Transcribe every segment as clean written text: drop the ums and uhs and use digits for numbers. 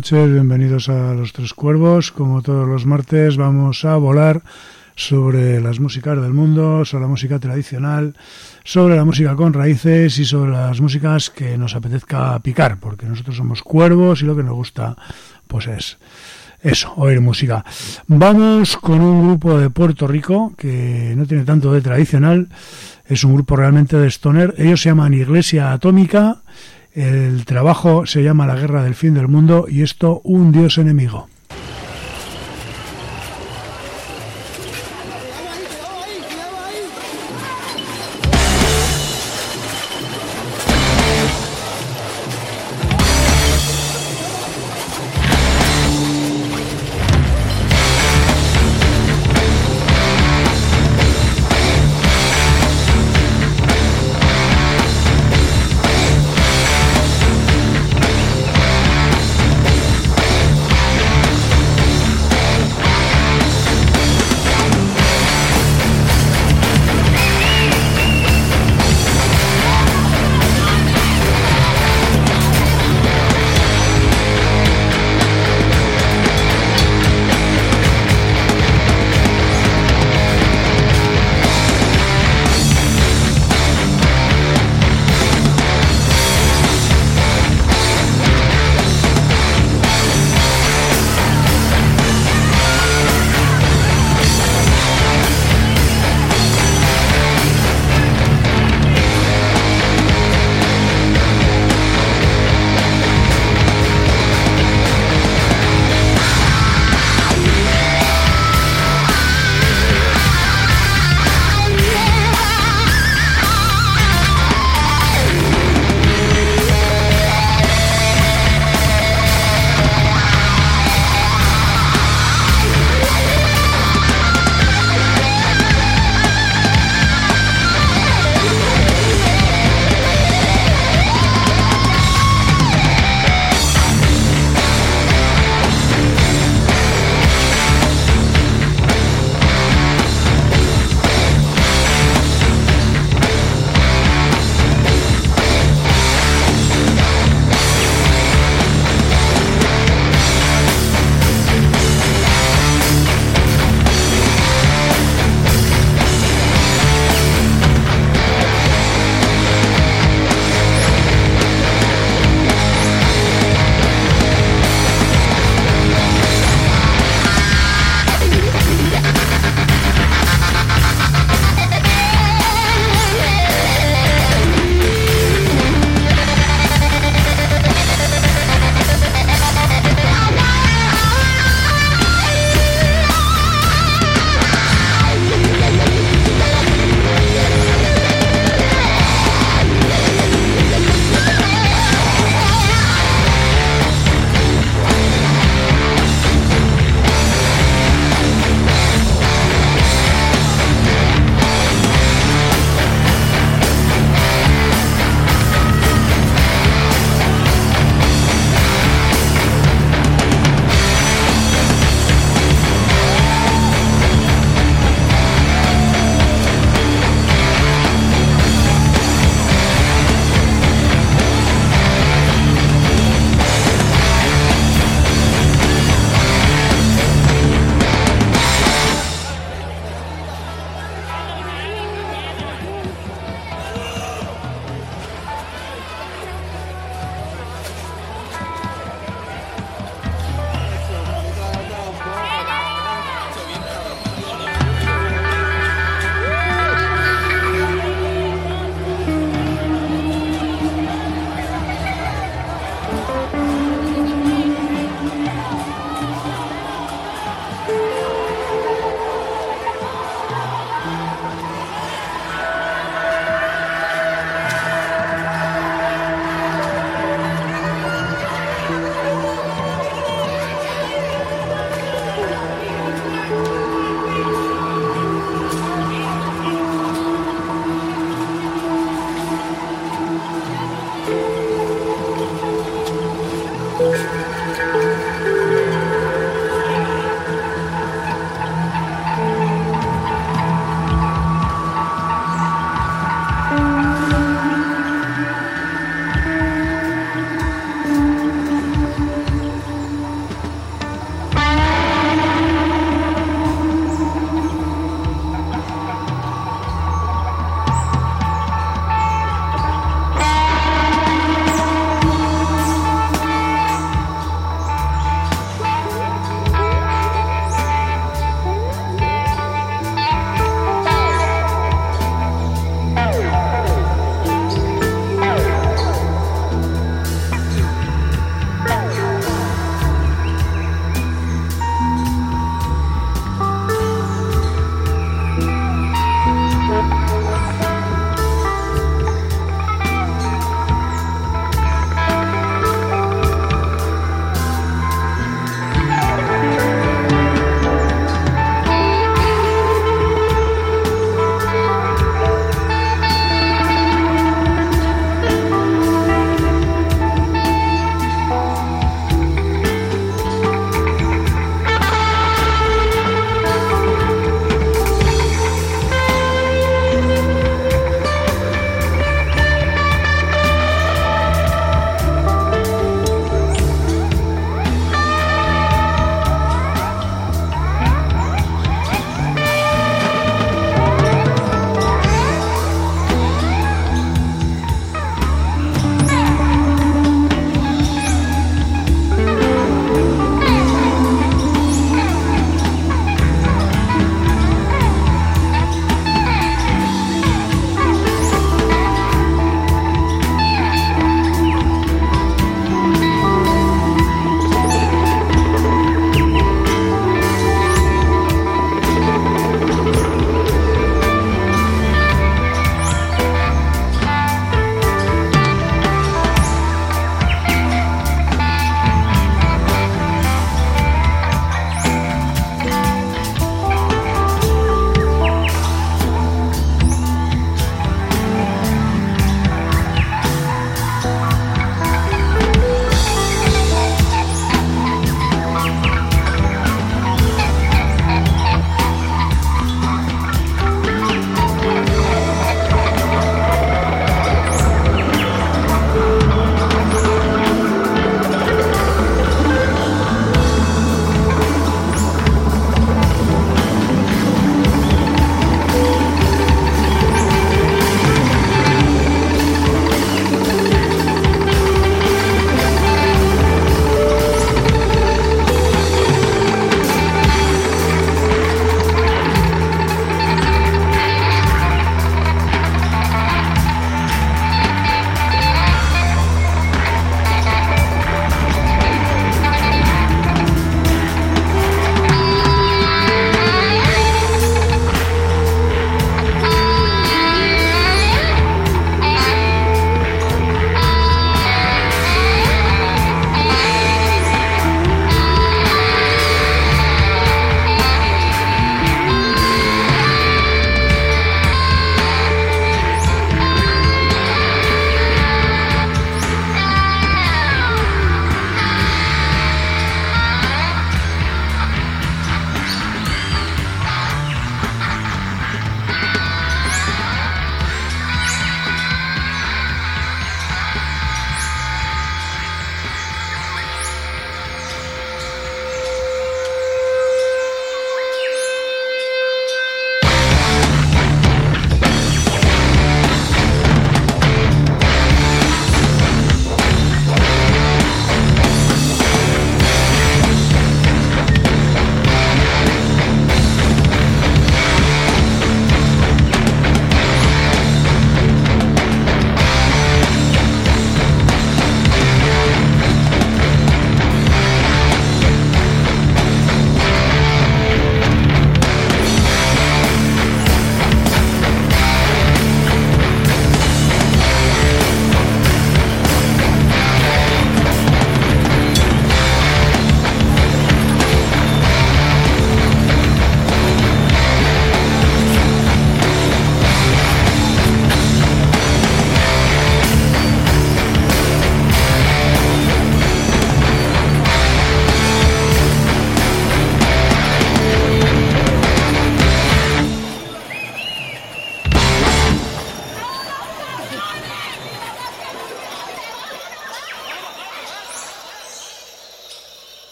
noches, bienvenidos a Los Tres Cuervos. Como todos los martes vamos a volar sobre las músicas del mundo, sobre la música tradicional, sobre la música con raíces y sobre las músicas que nos apetezca picar, porque nosotros somos cuervos y lo que nos gusta pues es eso, oír música. Vamos con un grupo de Puerto Rico que no tiene tanto de tradicional, es un grupo realmente de stoner. Ellos se llaman Iglesia Atómica, el trabajo se llama La Guerra del Fin del Mundo y esto, Un Dios Enemigo.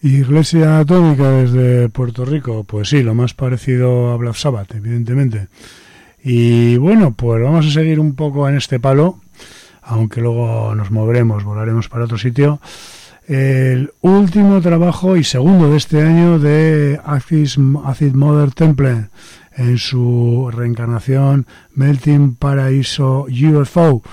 Iglesia Atómica desde Puerto Rico, pues sí, lo más parecido a Black Sabbath, evidentemente. Y bueno, pues vamos a seguir un poco en este palo, aunque luego nos moveremos, volaremos para otro sitio. El último trabajo y segundo de este año de Acid Mother Temple en su reencarnación Melting Paraiso UFO.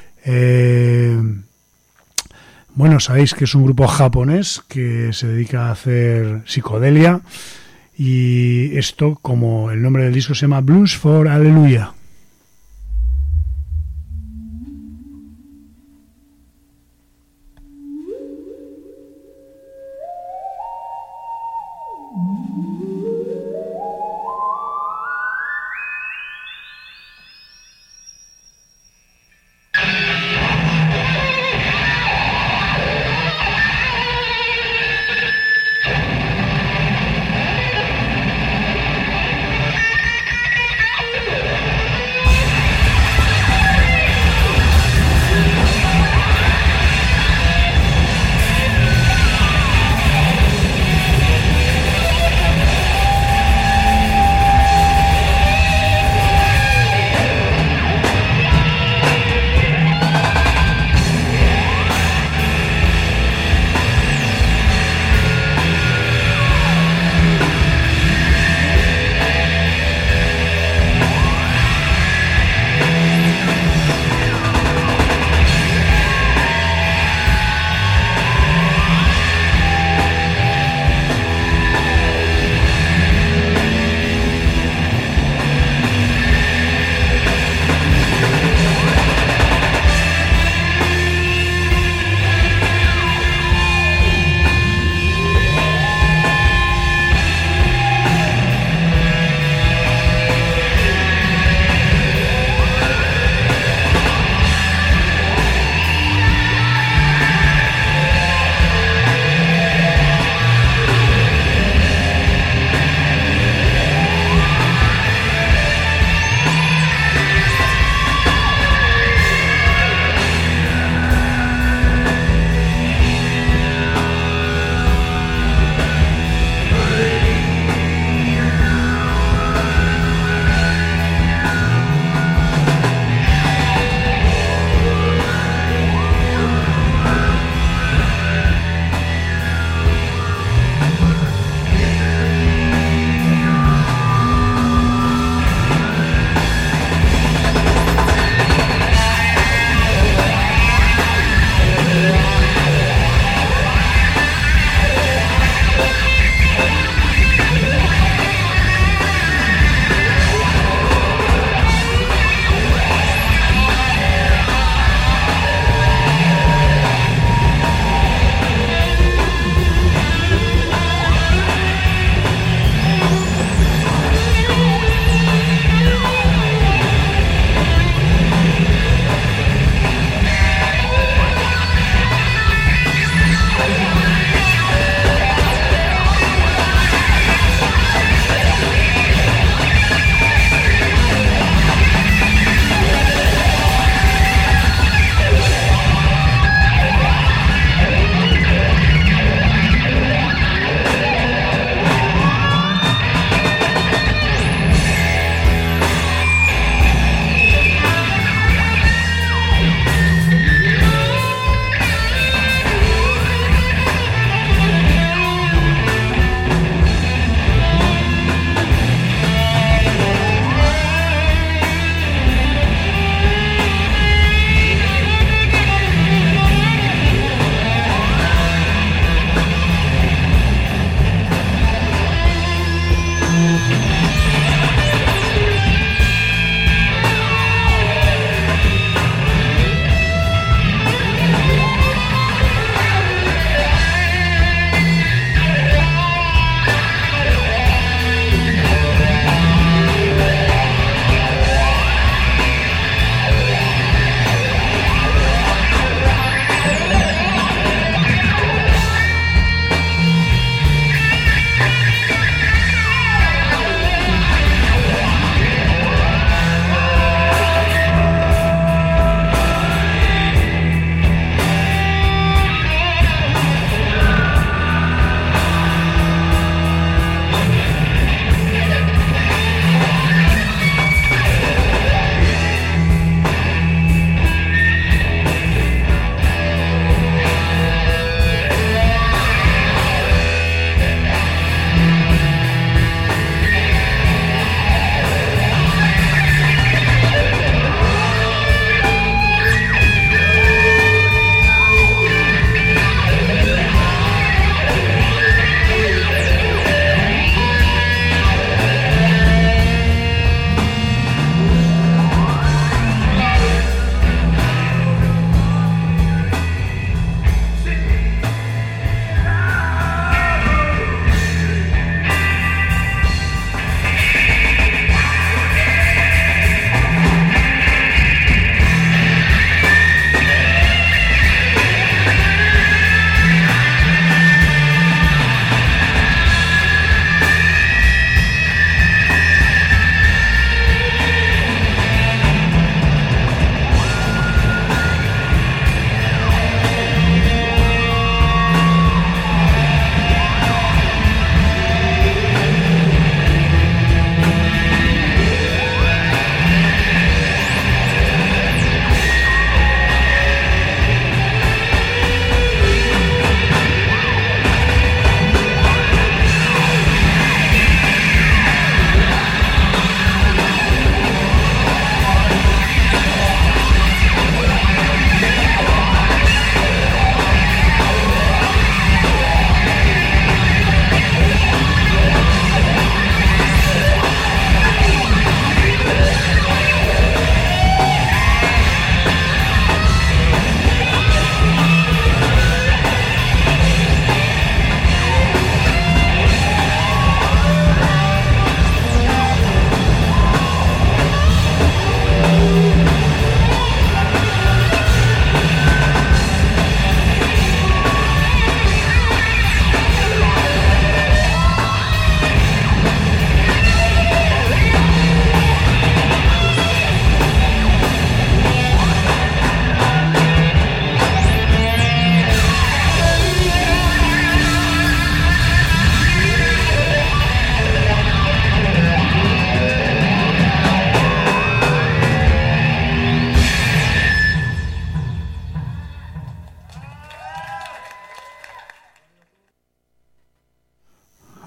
Bueno, sabéis que es un grupo japonés que se dedica a hacer psicodelia, y esto, como el nombre del disco, se llama Blues for Hallelujah.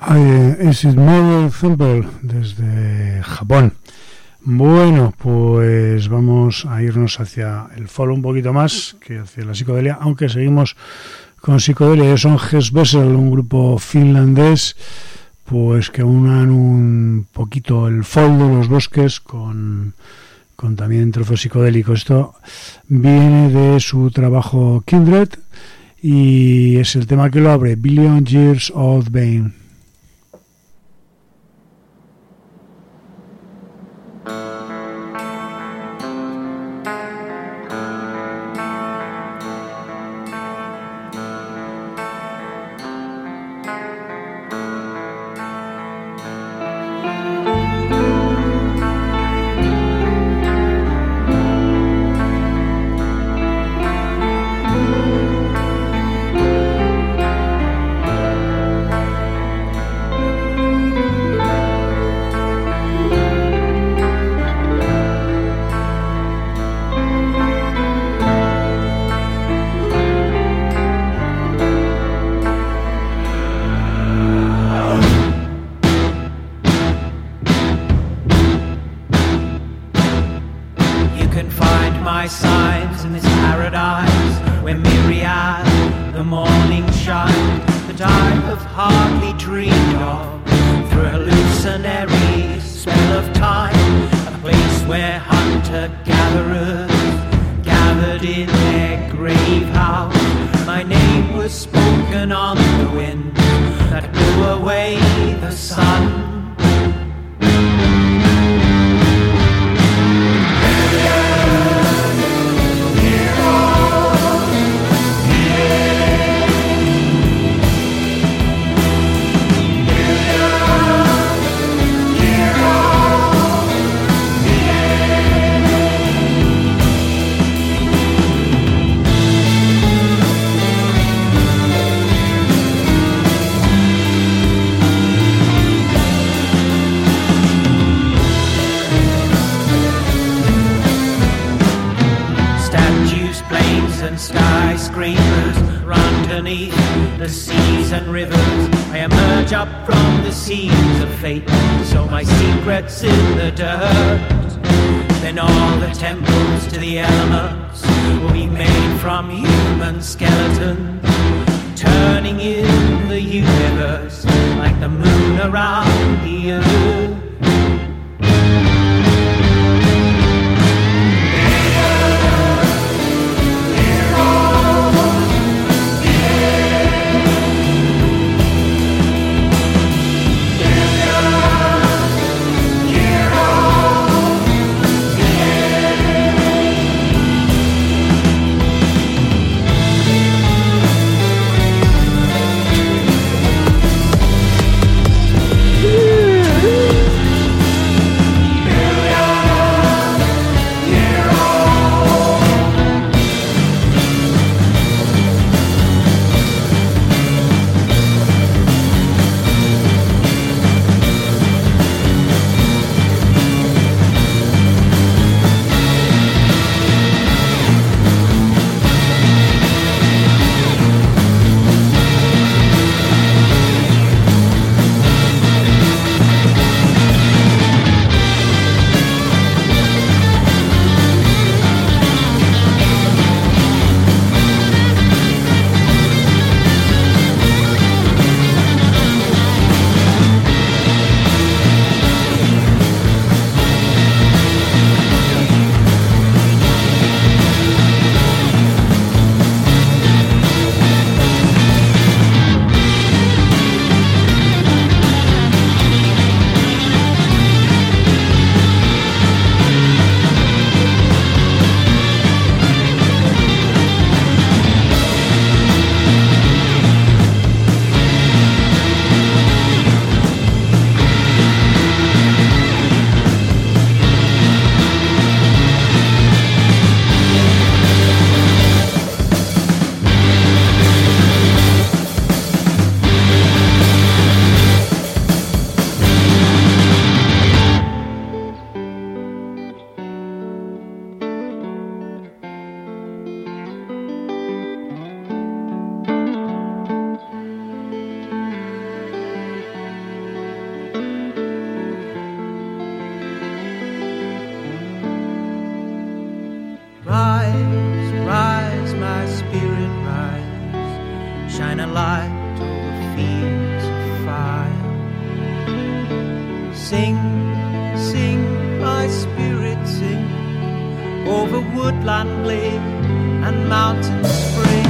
Acid Mother Temple desde Japón. Bueno, pues vamos a irnos hacia el follow un poquito más que hacia la psicodelia, aunque seguimos con psicodelia. Son Hesbessel, un grupo finlandés, pues que unan un poquito el folk de los bosques con también trozos psicodélicos. Esto viene de su trabajo Kindred y es el tema que lo abre, Billion Years of Bane. upland glade and mountain spring.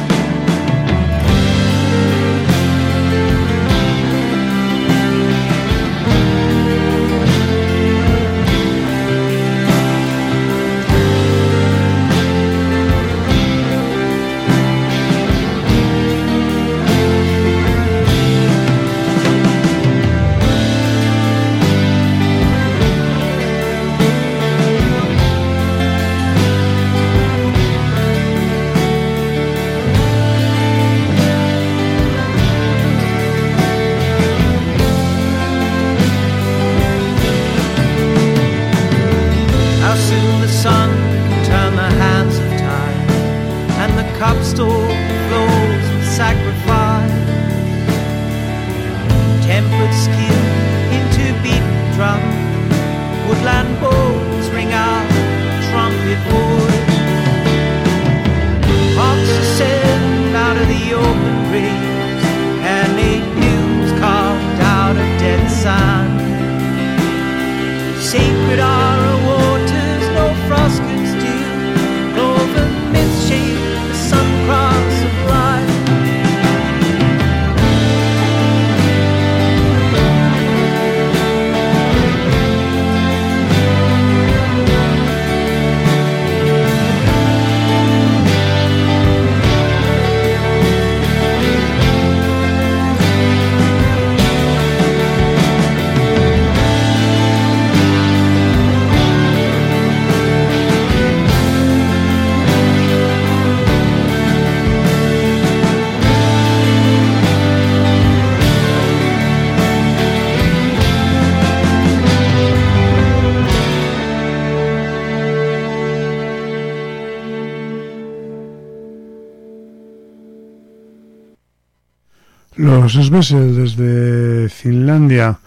Los Svesel desde Finlandia.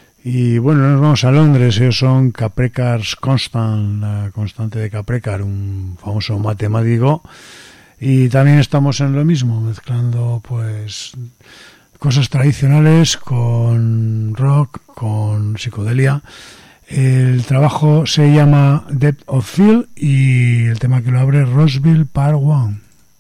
Y bueno, nos vamos a Londres. Ellos son Caprecar's Constant, la constante de Caprecar, un famoso matemático. Y también estamos en lo mismo, mezclando pues cosas tradicionales con rock, con psicodelia. El trabajo se llama Depth of Field y el tema que lo abre Roseville Part 1.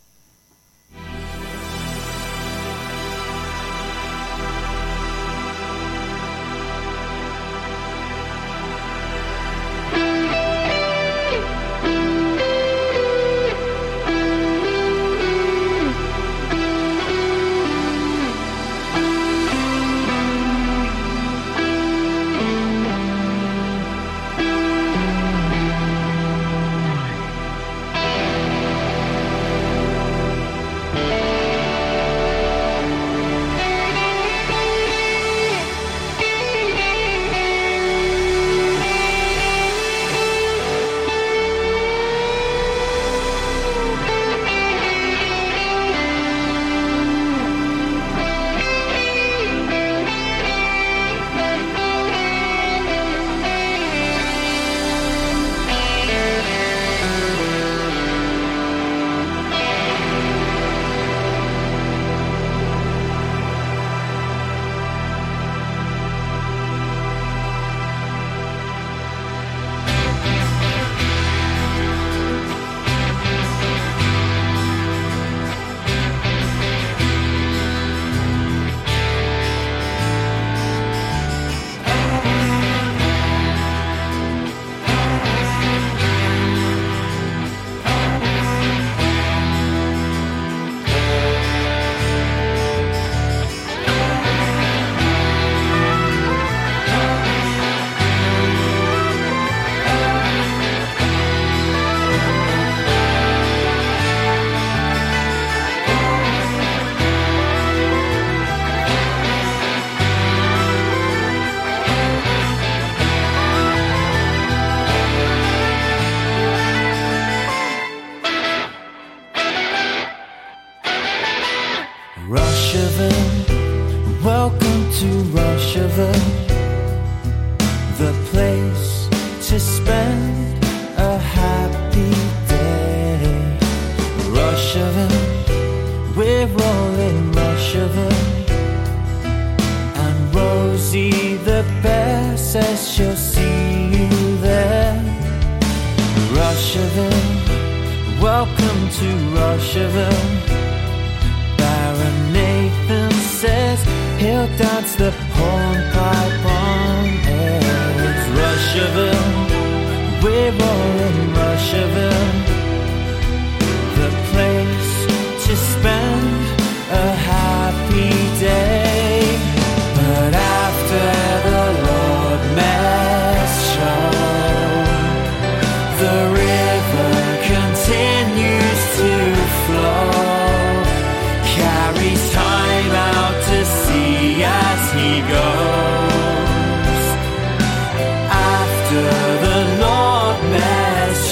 Rocheville, welcome to Rocheville, the place to spend a happy day. Rocheville, we're all in Rocheville, and Rosie the bear says she'll see you there. Rocheville, to Rocheville. Baron Nathan says he'll dance the hornpipe on edge. Rocheville, we're all in Rocheville, the place to spend a happy day. But after the Lord Mayor's show, the river continues to flow, carries time out to sea as he goes. After the Lord Mayor's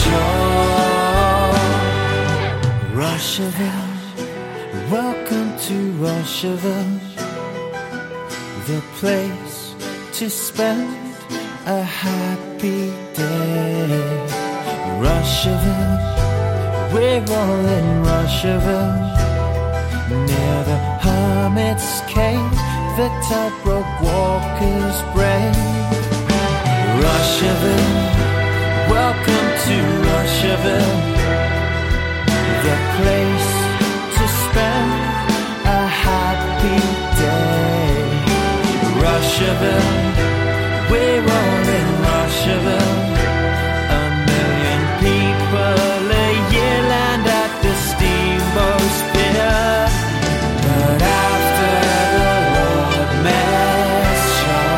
show, Rocheville, welcome to Rocheville, the place to spend a happy day. Rocheville, we're all in Rocheville, near the Hermit's Cave, the tightrope walkers brave. Rocheville, welcome to Rocheville, the place to spend a happy day. Rocheville, we're all in Rocheville, a million people a year land at the steamboat's pier. But after the Lord Mayor's show,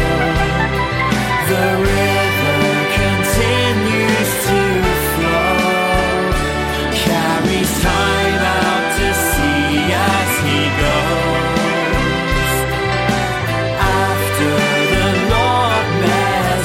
the river continues to flow, carries time out to sea as he goes. After the Lord Mayor's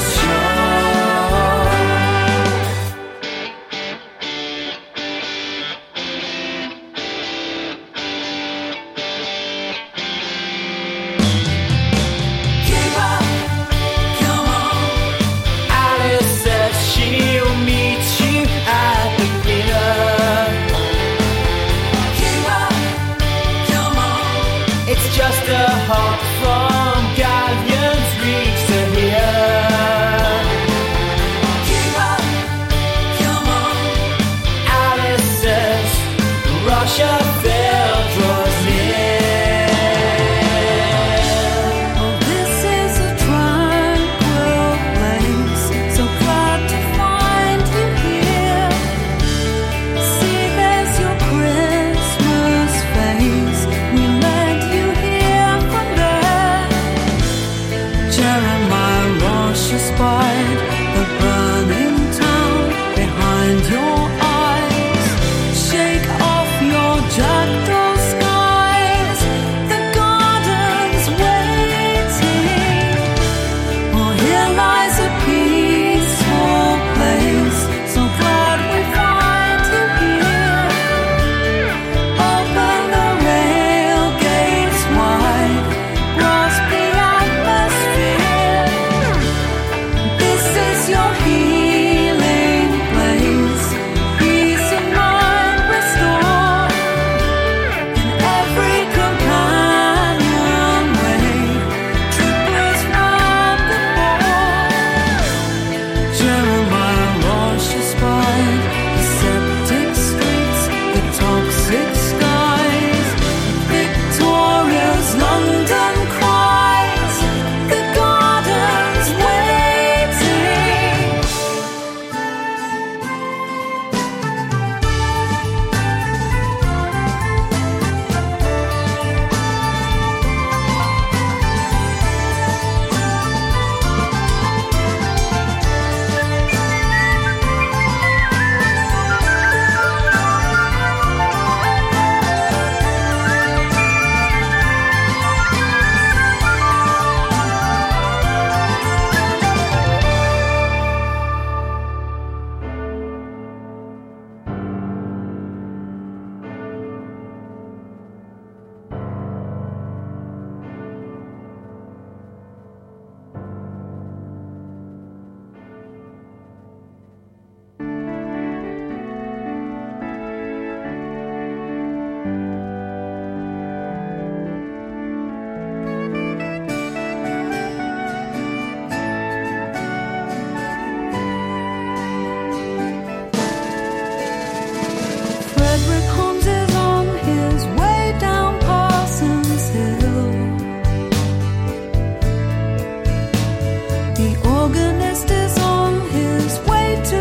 organist is on his way to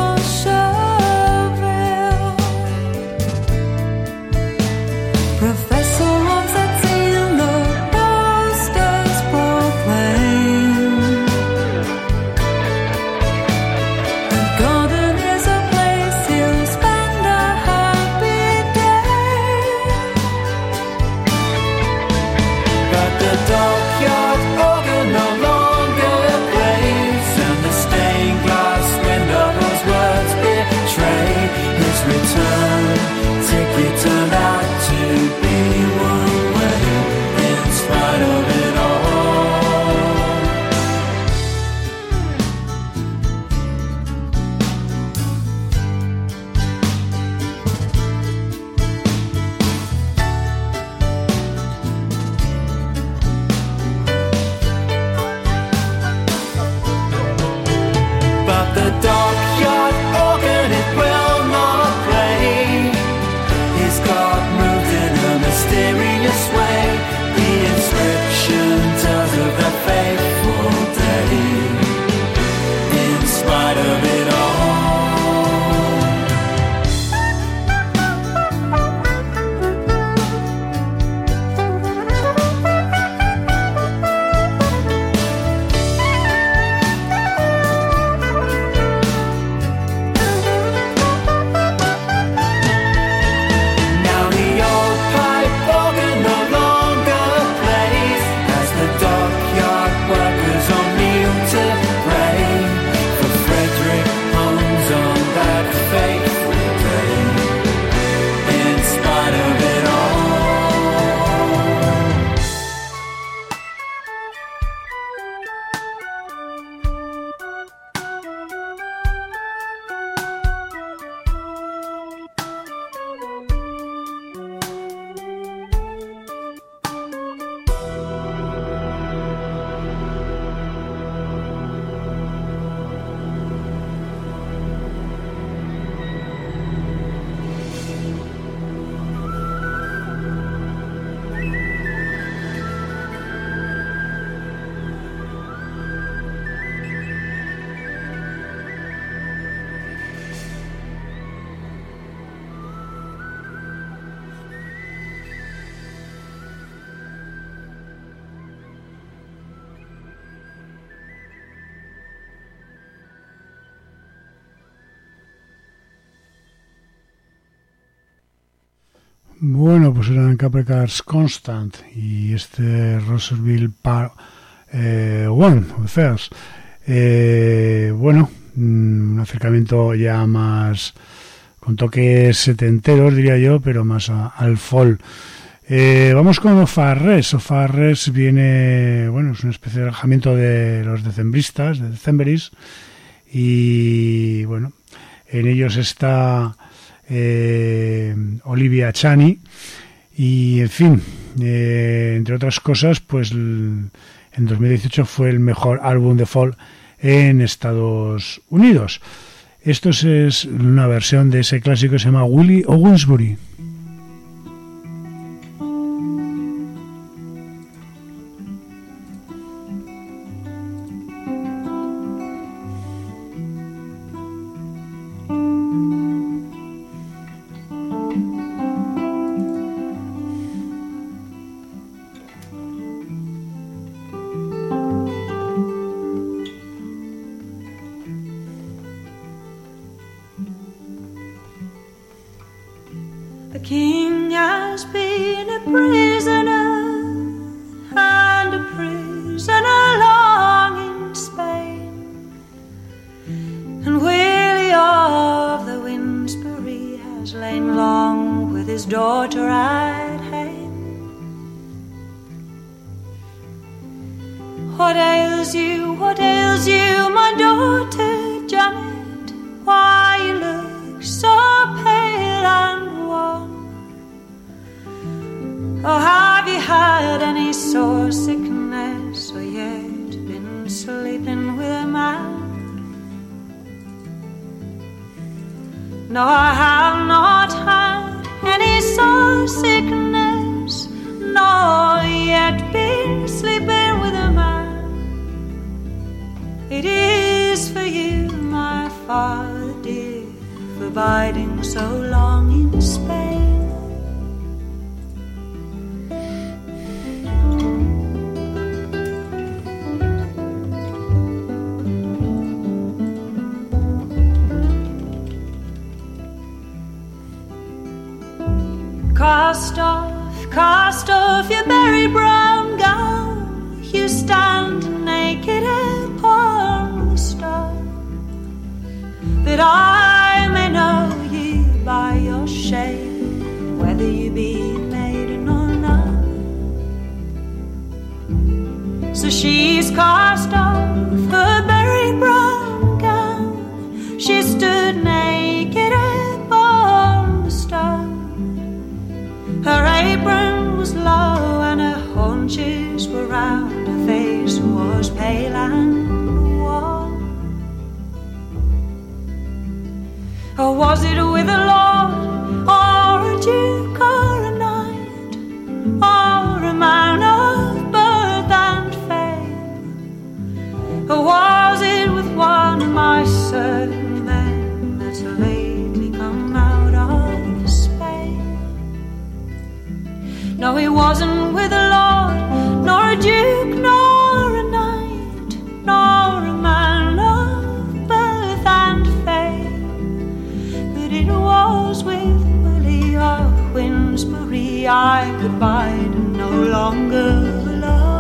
Rocheville. Professor wants that scene the posters proclaim. The garden is a place he'll spend a happy day. But the dockyard organ no longer plays, and the stained glass windows words betray his return. Ticket turned out to be one way, in spite of it all. But the dockyard organ, it will not play. His clock moved in a mysterious way. The inscription tells of that fateful day, in spite of it all. Now the old pipe organ no longer plays, as the dockyard workers on kneel to pray for Frederick Holmes on that fateful day, in spite of it all. Bueno, pues eran Capricorns Constant y este Rosseville Part 1, First. Bueno, un acercamiento ya más con toques setenteros, diría yo, pero más al folk. Vamos con Ofarres. Ofarres viene, bueno, es una especie de alojamiento de los decembristas, de Decemberis, y bueno, en ellos está Olivia Chani y, en fin, entre otras cosas, pues en 2018 fue el mejor álbum de folk en Estados Unidos. Esto es una versión de ese clásico que se llama Willie Owensbury. The king has been a prisoner, and a prisoner long in Spain. And Willie of the Winsbury has lain long with his daughter at home. What ails you, my daughter Janet? Why you look so pale and wan? Oh, have you had any sore sickness, or yet been sleeping with a man? No, I have not had any sore sickness, nor yet been sleeping with a man. It is abiding so long in Spain. Cast off your berry brown gown, you stand naked upon the stone, that I may know you by your shape, whether you be maiden or nun. So she's cast off her berry brown gown, she stood naked upon the stone. Her apron was low and her haunches were round, her face was pale and wan. Or was it with a lord, or a duke, or a knight, or a man of birth and fame? Or was it with one of my certain men that's lately come out of Spain? No, he wasn't with a lord, nor a duke, nor a knight, nor a man of birth and fame, but it was with Willie of Queensbury I could bide no longer alone.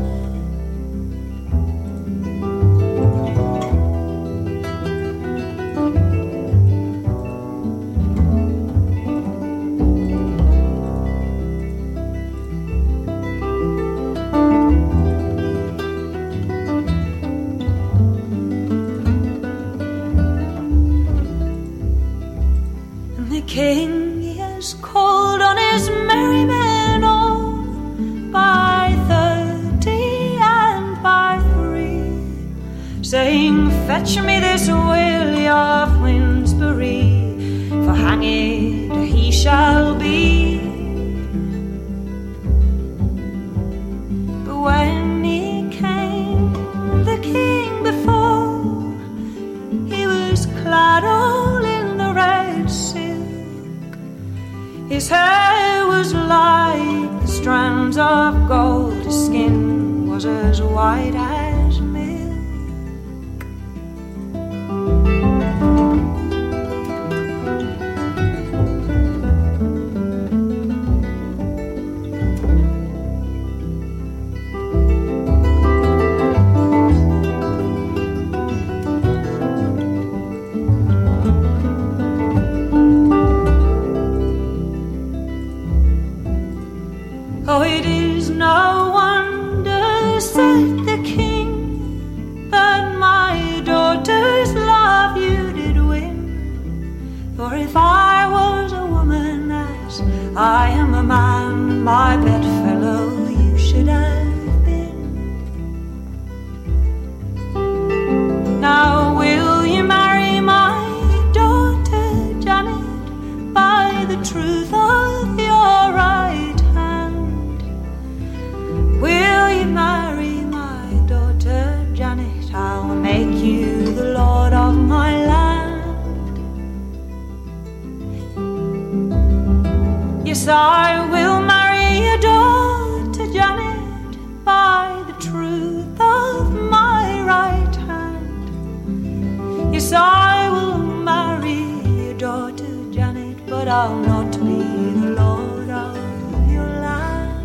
King he has called on his merry men all, by 30 and by 3, saying, fetch me this Willie of Queensbury, for hanged he shall be. But when he came, the king before, he was clad all in the red silk. His hair was like the strands of gold, his skin was as white as milk. Oh, it is no wonder, said the king, that my daughter's love you did win. For if I was a woman, as I am a man, my bedfellow you should have been. Now will you marry my daughter Janet by the truth of your right? Will you marry my daughter Janet? I'll make you the lord of my land. Yes, I will marry your daughter Janet by the truth of my right hand. Yes, I will marry your daughter Janet, but I'll not be the lord of your land.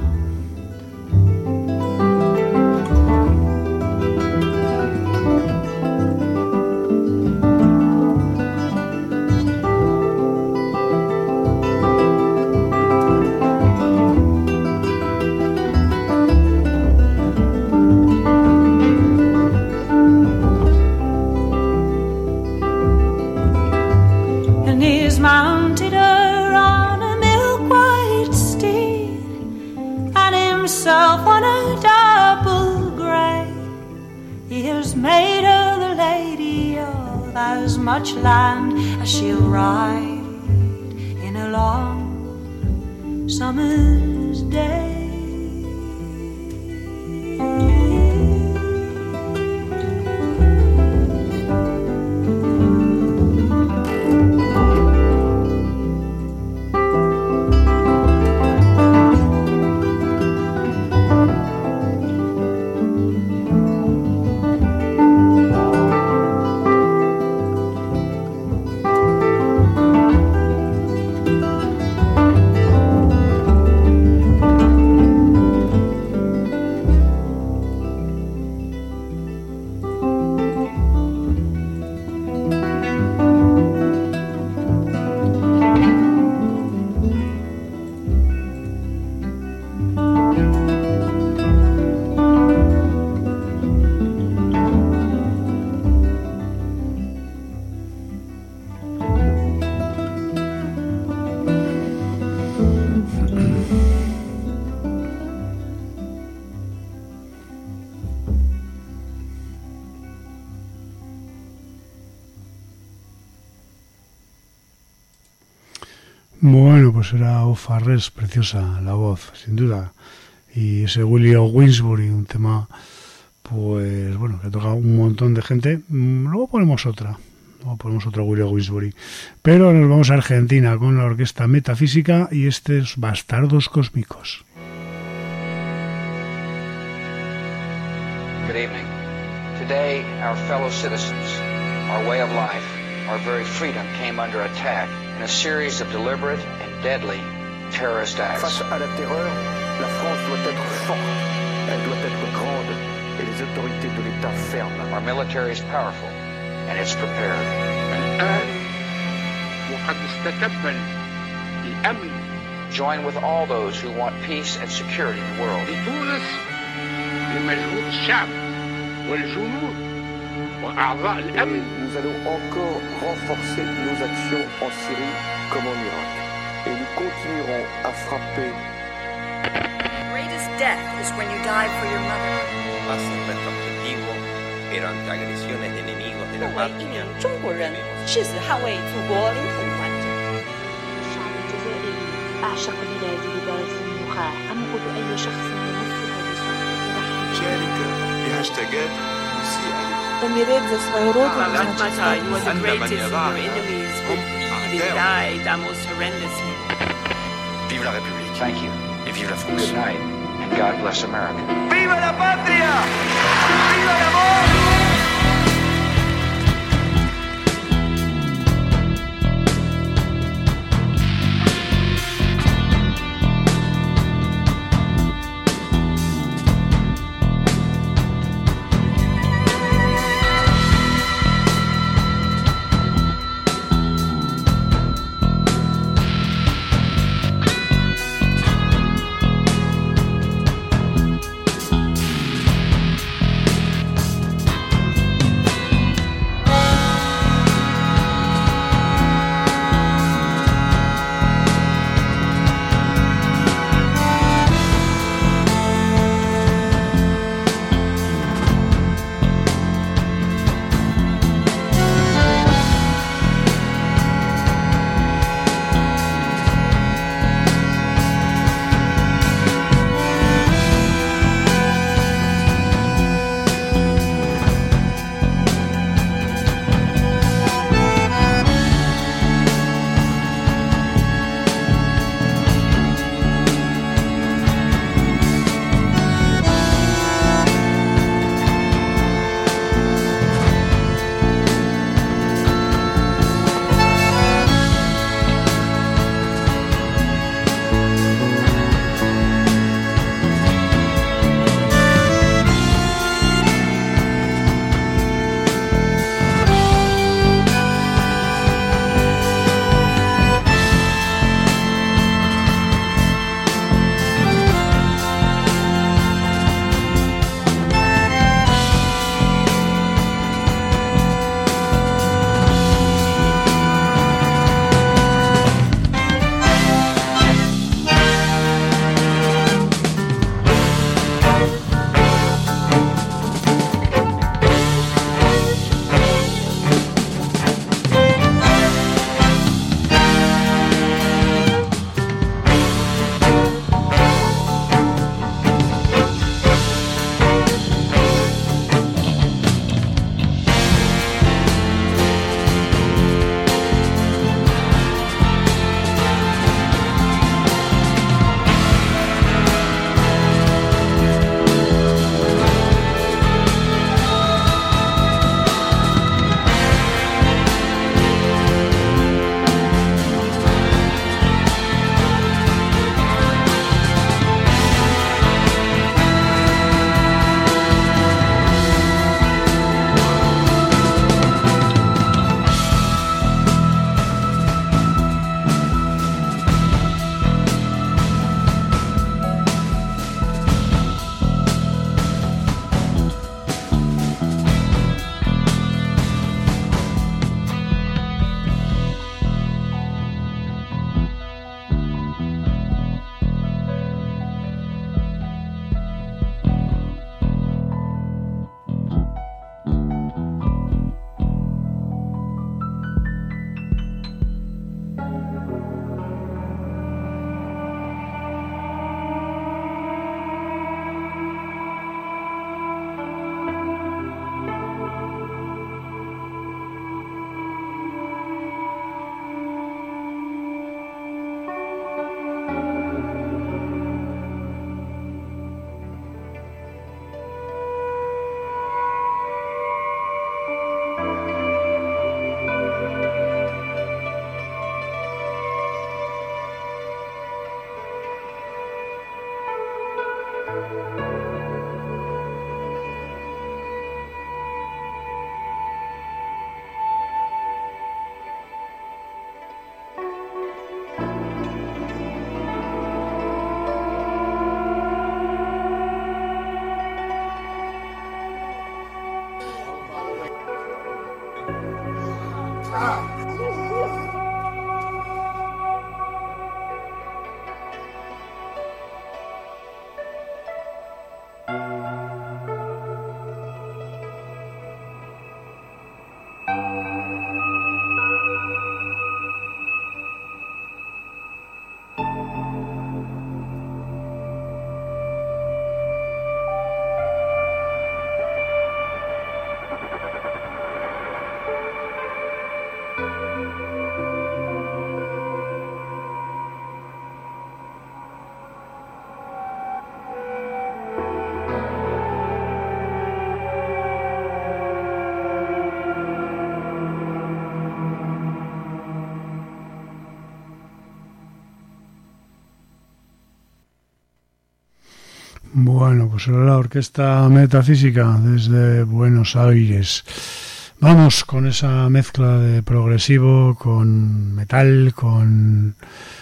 Mounted her on a milk-white steed, and himself on a dapple grey. He has made her the lady of as much land as she'll ride in a long summer's day. Bueno, pues era O'Farrell, preciosa la voz, sin duda. Y ese Willie Winsbury, un tema, pues bueno, que toca un montón de gente. Luego ponemos otra Willie Winsbury. Pero nos vamos a Argentina con la Orquesta Metafísica y estos Bastardos Cósmicos. Good evening. Today, our fellow citizens, our way of life, our very freedom came under attack in a series of deliberate and deadly terrorist acts. Face à la terreur, la France doit être forte, elle doit être grande, et les autorités de l'État fermes. Our military is powerful, and it's prepared. الآن وقد استتب الأمن. Join with all those who want peace and security in the world. لتونس بمجهود الشعب والجنود وأعضاء الأمن. Nous allons encore renforcer nos actions en Syrie comme en Irak. Et nous continuerons à frapper. Greatest death is when you die for your mother. Hacen nuestro objetivo, pero ante agresiones de enemigos de la 作为一名中国人，誓死捍卫祖国领土完整。 الشعب الجزائري أعشق بلادي بدرجة مخاع أنقذ أي شخص يمسها بسوء. شارك بهاشتاجات مسيئة. Umieredzę swoją rodzinę. Razzmatazz, you are the greatest of your enemies, will bleed and die the most horrendously. Vive la République. Thank you. Et vive la France. Good night, and God bless America. ¡Viva la patria! ¡Viva el amor! Bueno, pues era la Orquesta Metafísica desde Buenos Aires. Vamos con esa mezcla de progresivo con metal, con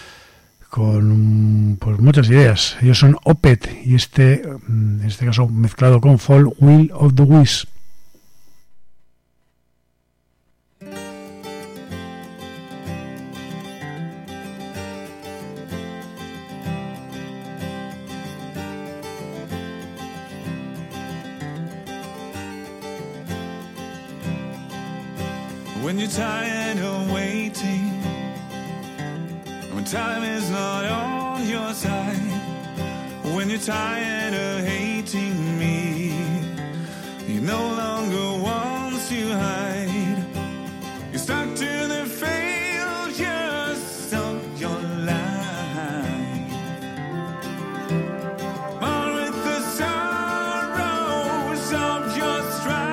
pues muchas ideas. Ellos son Opeth y en este caso mezclado con Fall Will of the Wisps. When you're tired of waiting, when time is not on your side, when you're tired of hating me, you no longer want to hide, you're stuck to the failures of your life, born with the sorrows of your strife.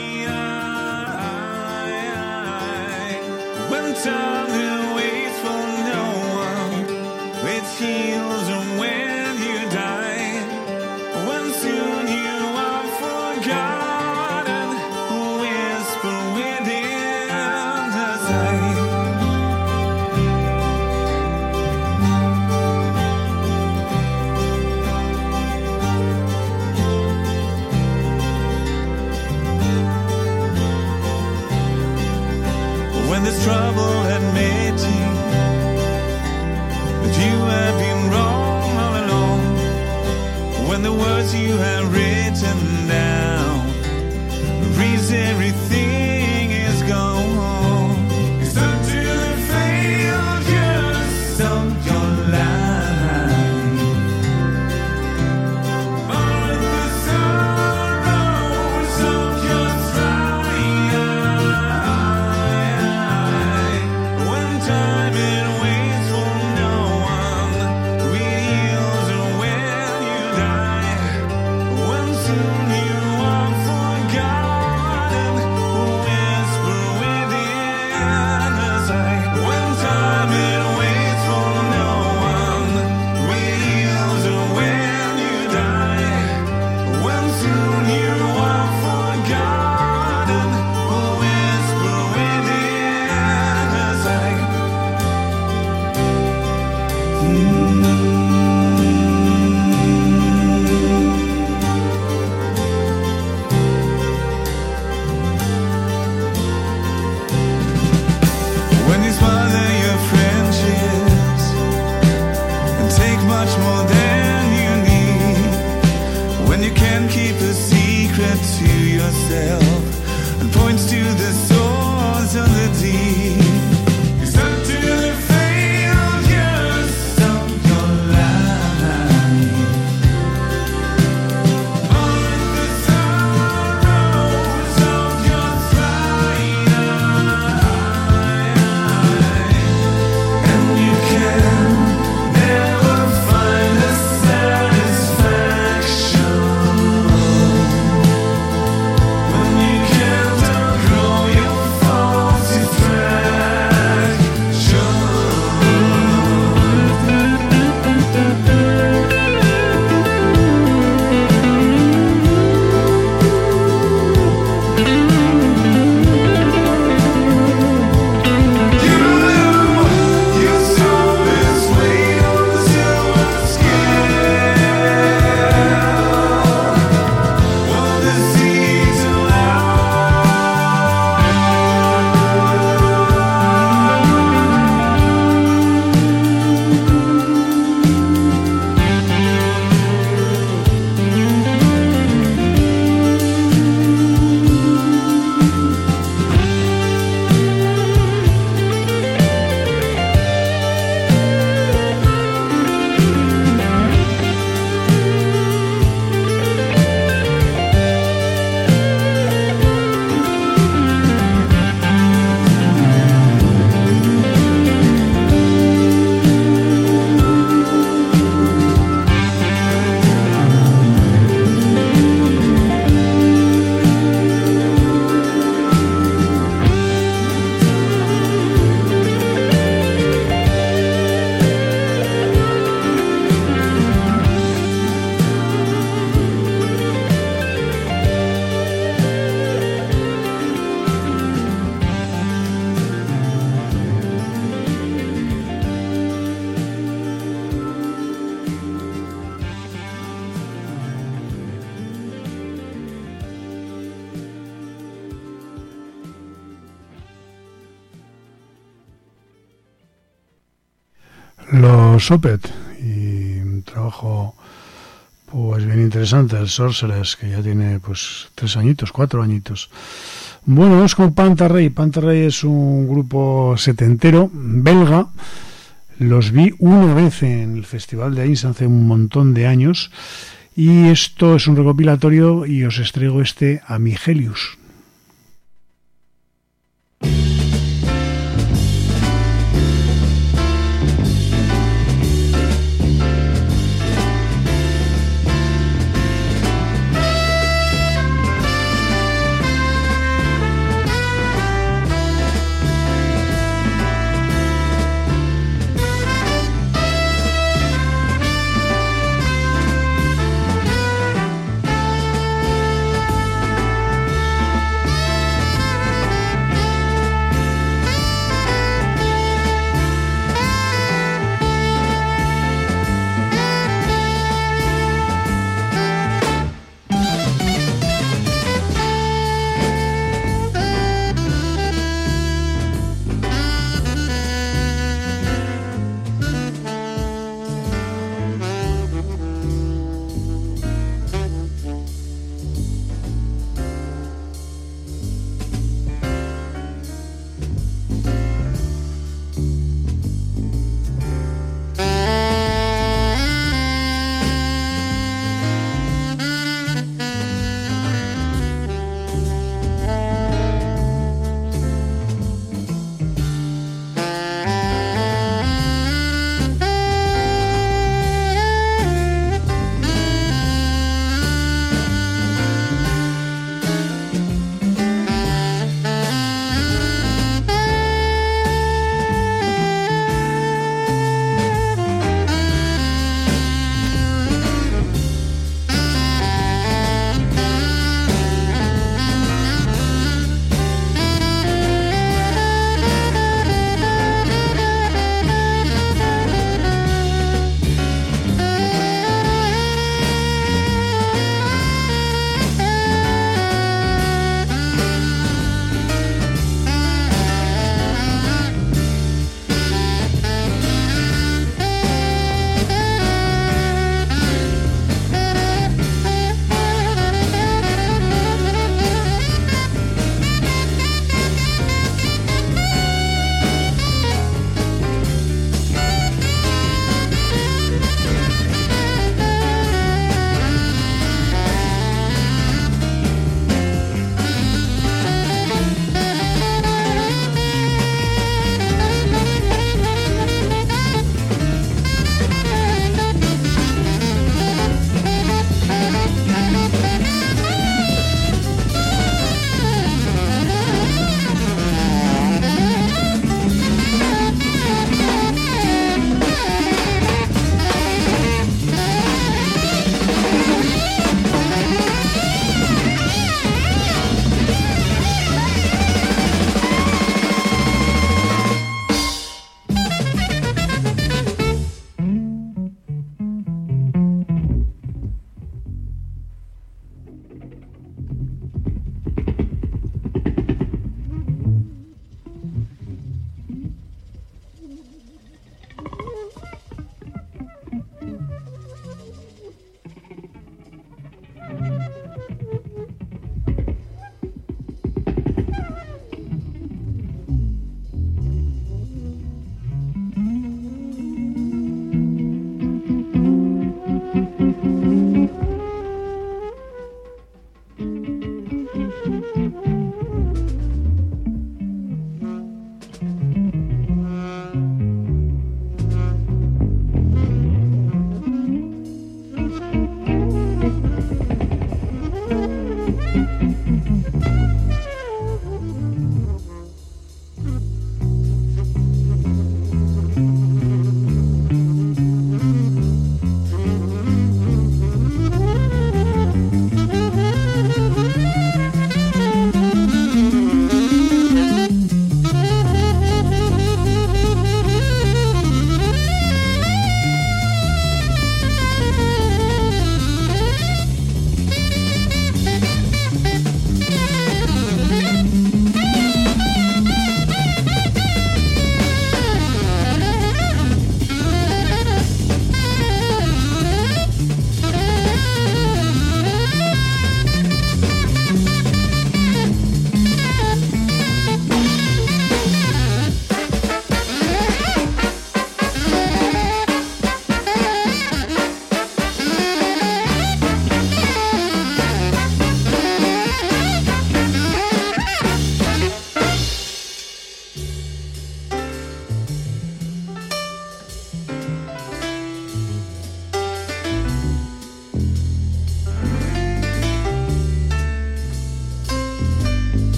When time waits for no one, it heals when you die. When soon you are forgotten, whisper within the sight. When there's trouble admitting that you have been wrong all along, when the words you have written down reads everything is gone, it's up to the failures of your life, all of the sorrows of your strife. Time it waits for no one, reveals when you die. When soon you are forgotten, whisper within the sight. When time it waits for no one, reveals when you die. When soon you are forgotten, whisper within the sight. When you smother your friendships and take much more than you need, when you can't keep a secret to yourself and points to the source of the deed, it's up to the failures of your life, all of the sorrows of your strife, and you can never find the satisfaction when you can't outgrow your faulty thread. los Opeth, y un trabajo pues bien interesante, el Sorceress, que ya tiene pues 4 añitos. Bueno, vamos con Panta Rey. Panta Rey es un grupo setentero, belga. Los vi una vez en el Festival de Ains hace un montón de años, y esto es un recopilatorio y os extraigo este Amigelius.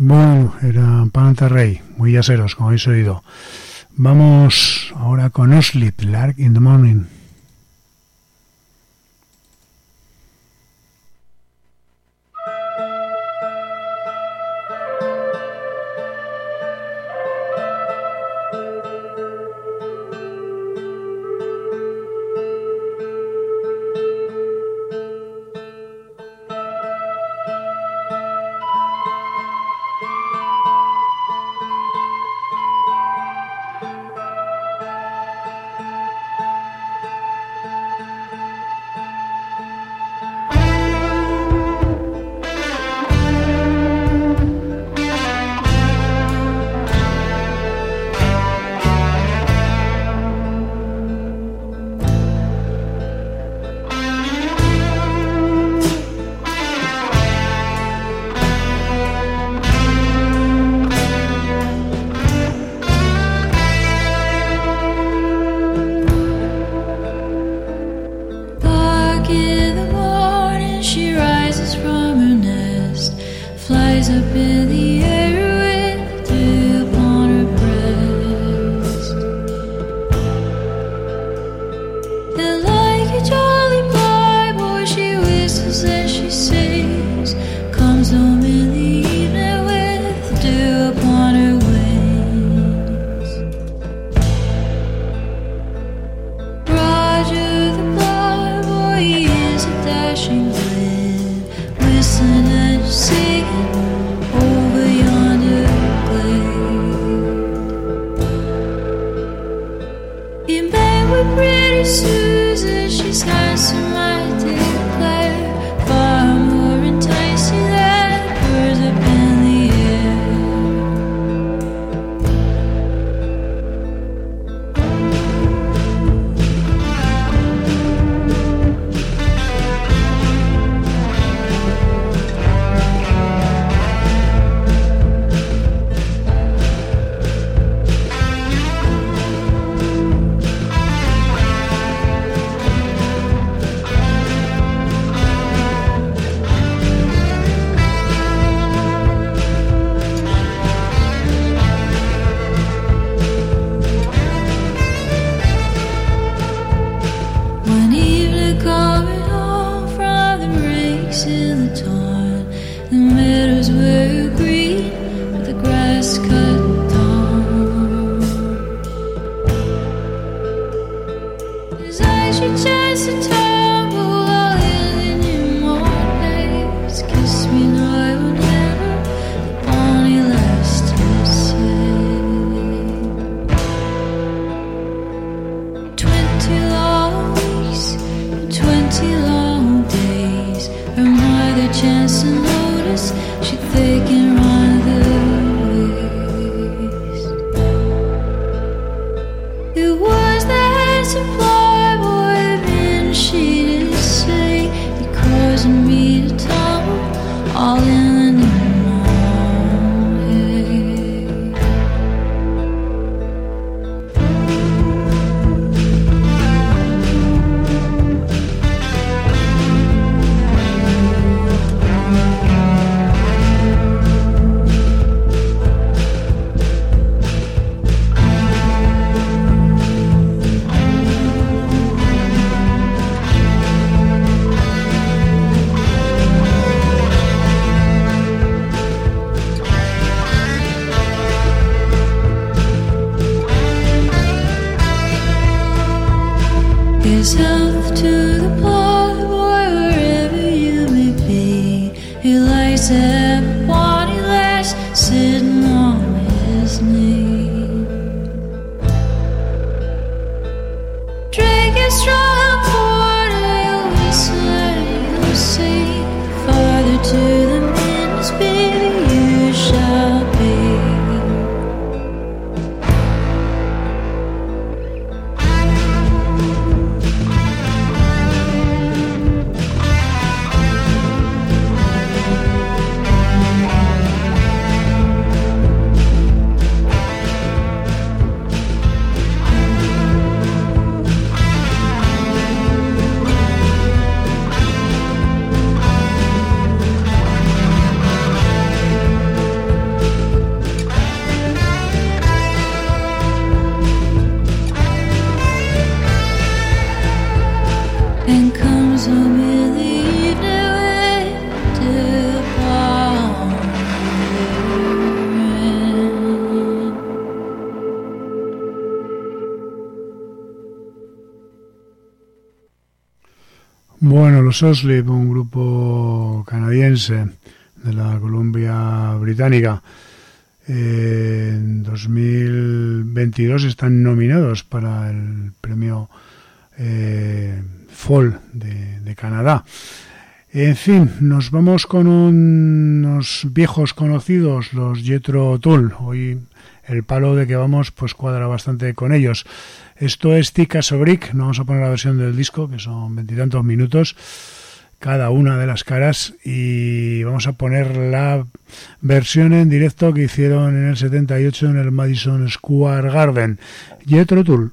Bueno, era Panta Rey, muy yaceros, como habéis oído. Vamos ahora con No Sleep, Lark in the Morning. Bueno, los Oslip, un grupo canadiense de la Columbia Británica, en 2022 están nominados para el premio Fall de Canadá. En fin, nos vamos con unos viejos conocidos, los Jethro Tull. Hoy el palo de que vamos pues cuadra bastante con ellos. Esto es Thick as a Brick. No vamos a poner la versión del disco, que son 20 y tantos minutos cada una de las caras, y vamos a poner la versión en directo que hicieron en el 78 en el Madison Square Garden. Jethro Tull.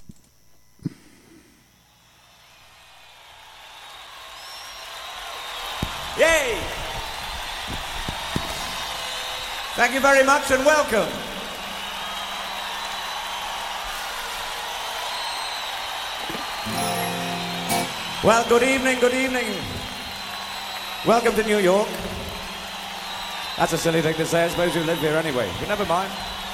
Yay! Thank you very much and welcome. Well, good evening, good evening. Welcome to New York. That's a silly thing to say. I suppose you live here anyway, but never mind.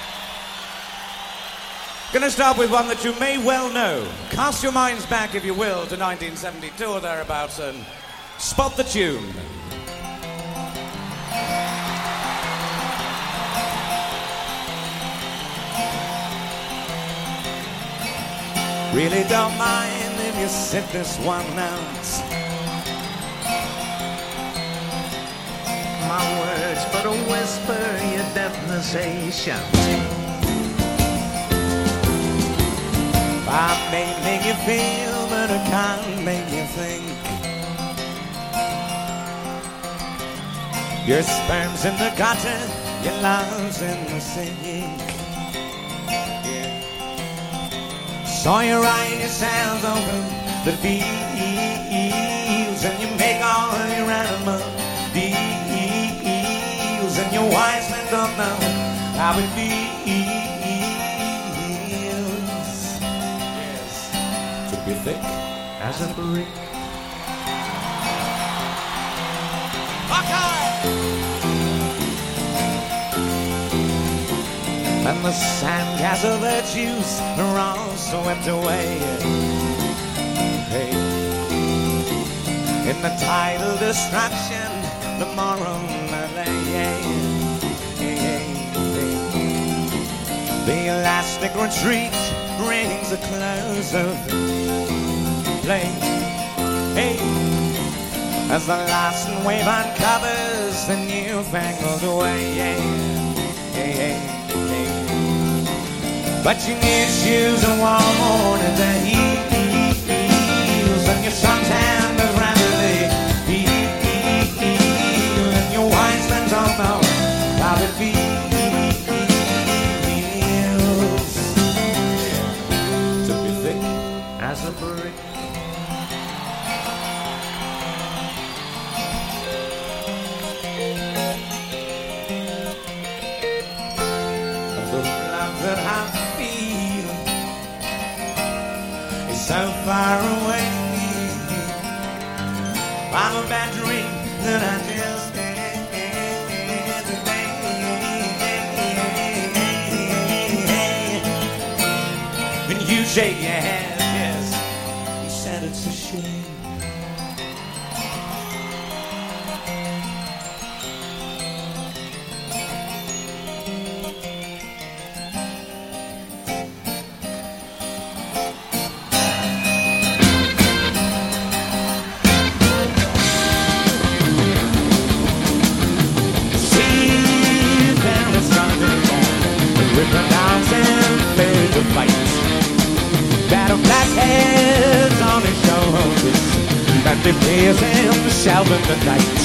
Gonna start with one that you may well know. Cast your minds back, if you will, to 1972 or thereabouts and spot the tune. Really don't mind if you sit this one out. My words but a whisper, your deafness say shout. I may make you feel, but I can't make you think. Your sperm's in the gutter, your love's in the sink. Saw you ride yourselves over the fields, and you make all your animal deals, and your wise men don't know how it feels. Yes, to be thick as a brick. And the sandcastle virtues are all swept away. Hey, in the tidal destruction, the moral melee. The elastic retreat brings a close of play. Hey, as the last wave uncovers the newfangled way. But you need shoes and warm and the heels, and your son's hand is rapidly healed, and your wise men don't know how it feels to be thick as a brick. The love that I so far away, I'm a bad dream that I just had today. And you shake your head, yes, you said it's a shame. They praise him, shout in the night.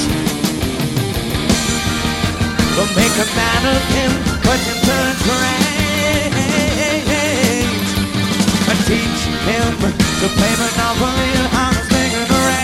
They'll make a man of him, but him turns right. And teach him to play Monopoly and honest making the rain.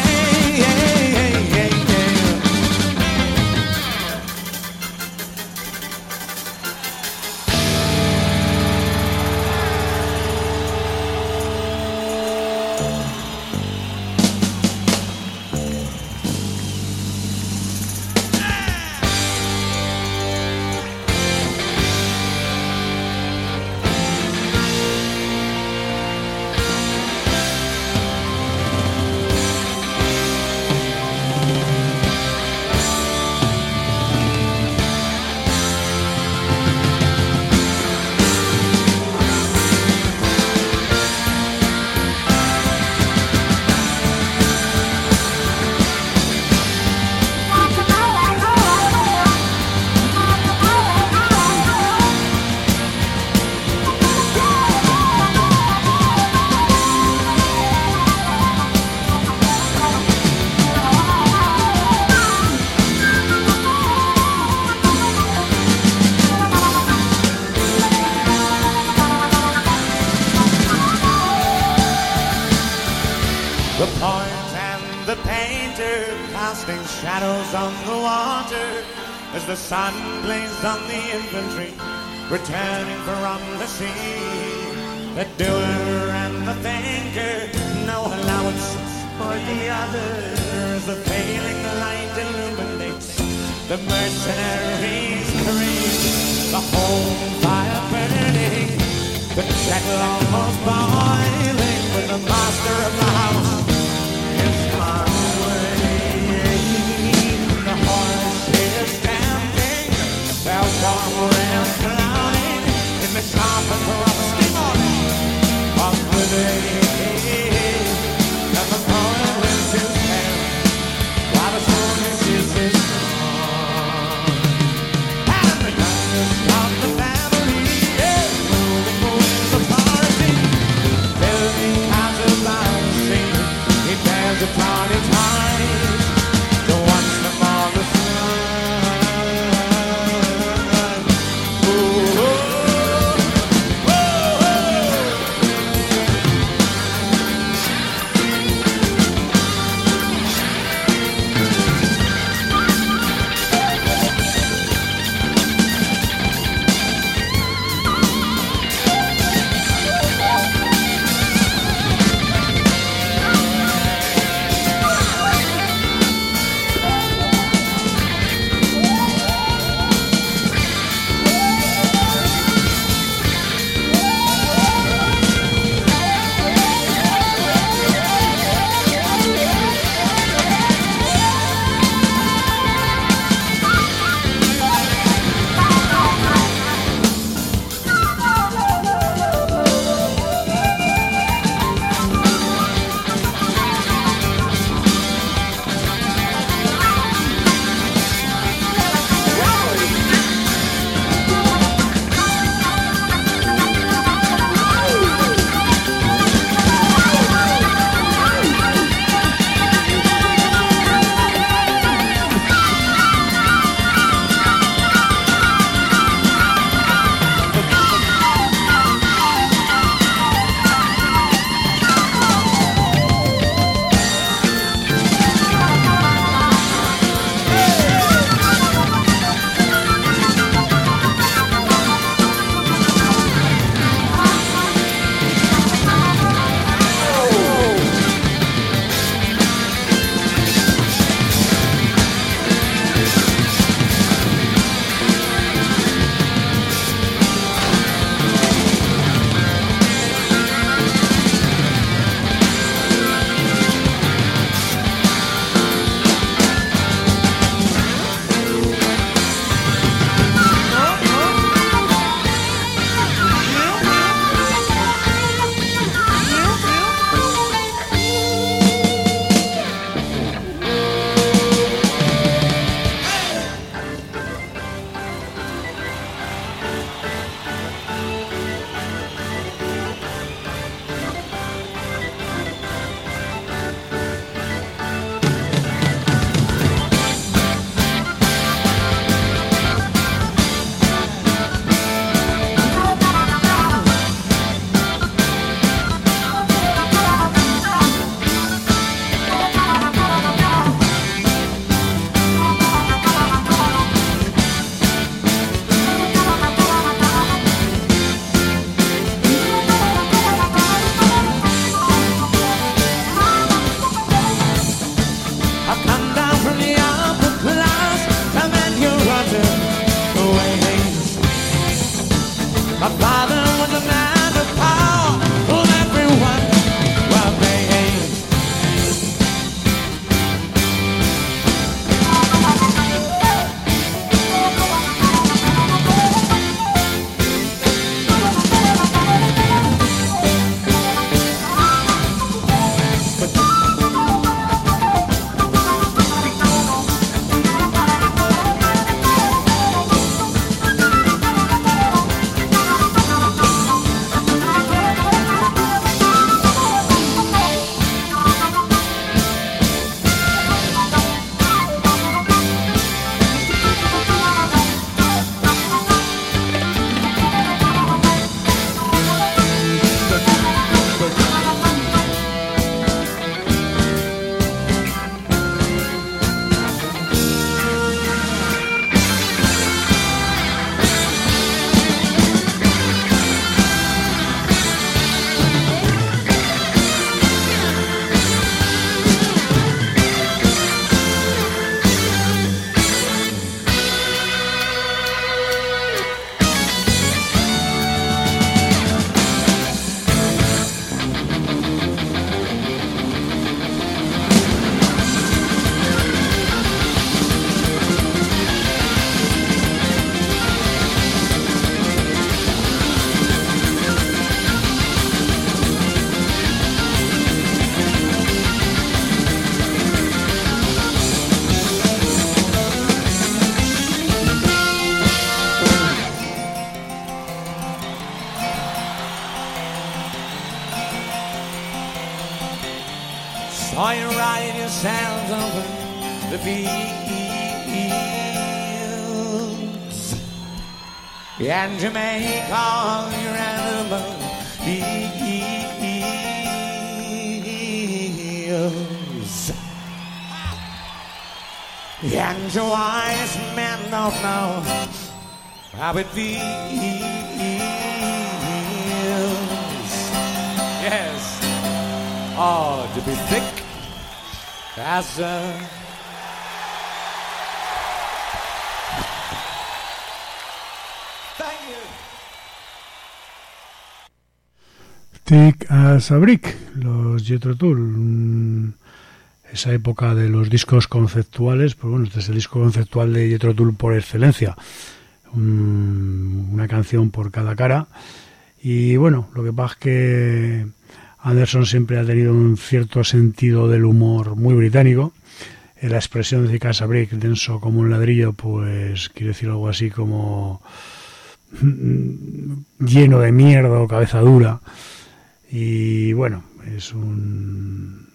The poet and the painter casting shadows on the water as the sun blazed on the infantry returning from the sea. The doer and the thinker, no allowances for the others. The failing light illuminates the mercenaries' career. The home fire burning, the kettle almost boiling, when the master of the house is far away. The horse is stamping, bells are and clouding in the sharp and frosty morning of the day. And the poet wins his hand while the soldier sees his song. And the youngest of the family is moving authority, building houses by the sea. He bears a tiny ties to watch them on the sun. saw you riding yourselves over the fields, and you make all your animals deals, and your wise men don't know how it feels. Yes, oh, to be thick as a Thick as a Brick, los Jethro Tull. Esa época de los discos conceptuales, pues bueno, este es el disco conceptual de Jethro Tull por excelencia. Una canción por cada cara. Y bueno, lo que pasa es que Anderson siempre ha tenido un cierto sentido del humor muy británico. La expresión de Thick as a Brick, denso como un ladrillo, pues quiere decir algo así como lleno de mierda o cabeza dura. Y bueno, es un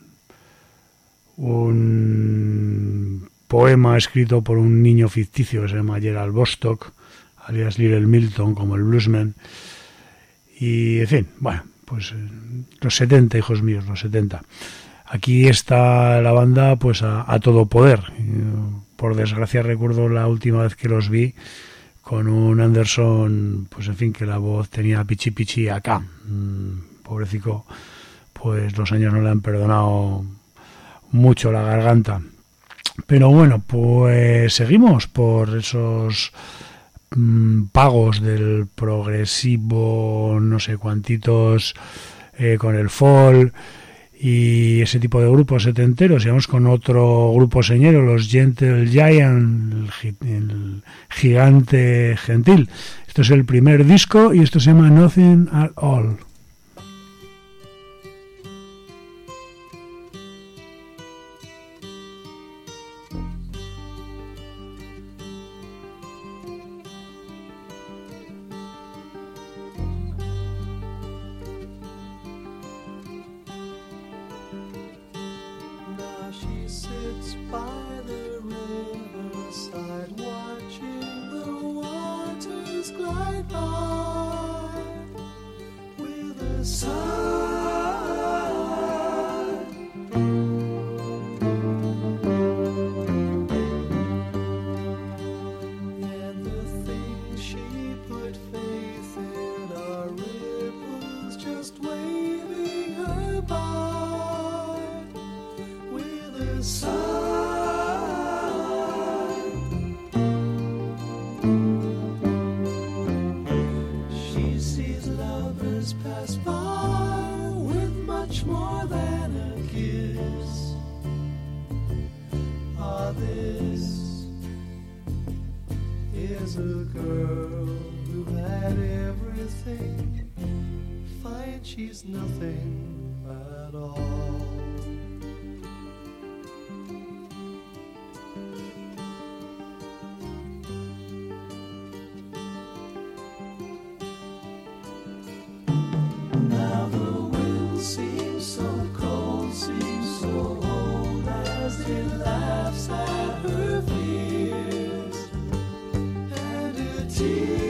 poema escrito por un niño ficticio que se llama Gerald Bostock, alias Little Milton, como el bluesman. Y en fin, bueno, pues los 70, hijos míos, los 70. Aquí está la banda pues a todo poder. Por desgracia recuerdo la última vez que los vi con un Anderson, pues en fin, que la voz tenía pichi pichi acá. Pobrecico, pues los años no le han perdonado mucho la garganta. Pero bueno, pues seguimos por esos pagos del progresivo, no sé cuantitos, con el folk y ese tipo de grupos setenteros. Y vamos con otro grupo señero, los Gentle Giant, el gigante gentil. Esto es el primer disco y esto se llama Nothing at All. She's nothing at all. Now the wind seems so cold, seems so old as it laughs at her fears and her tears.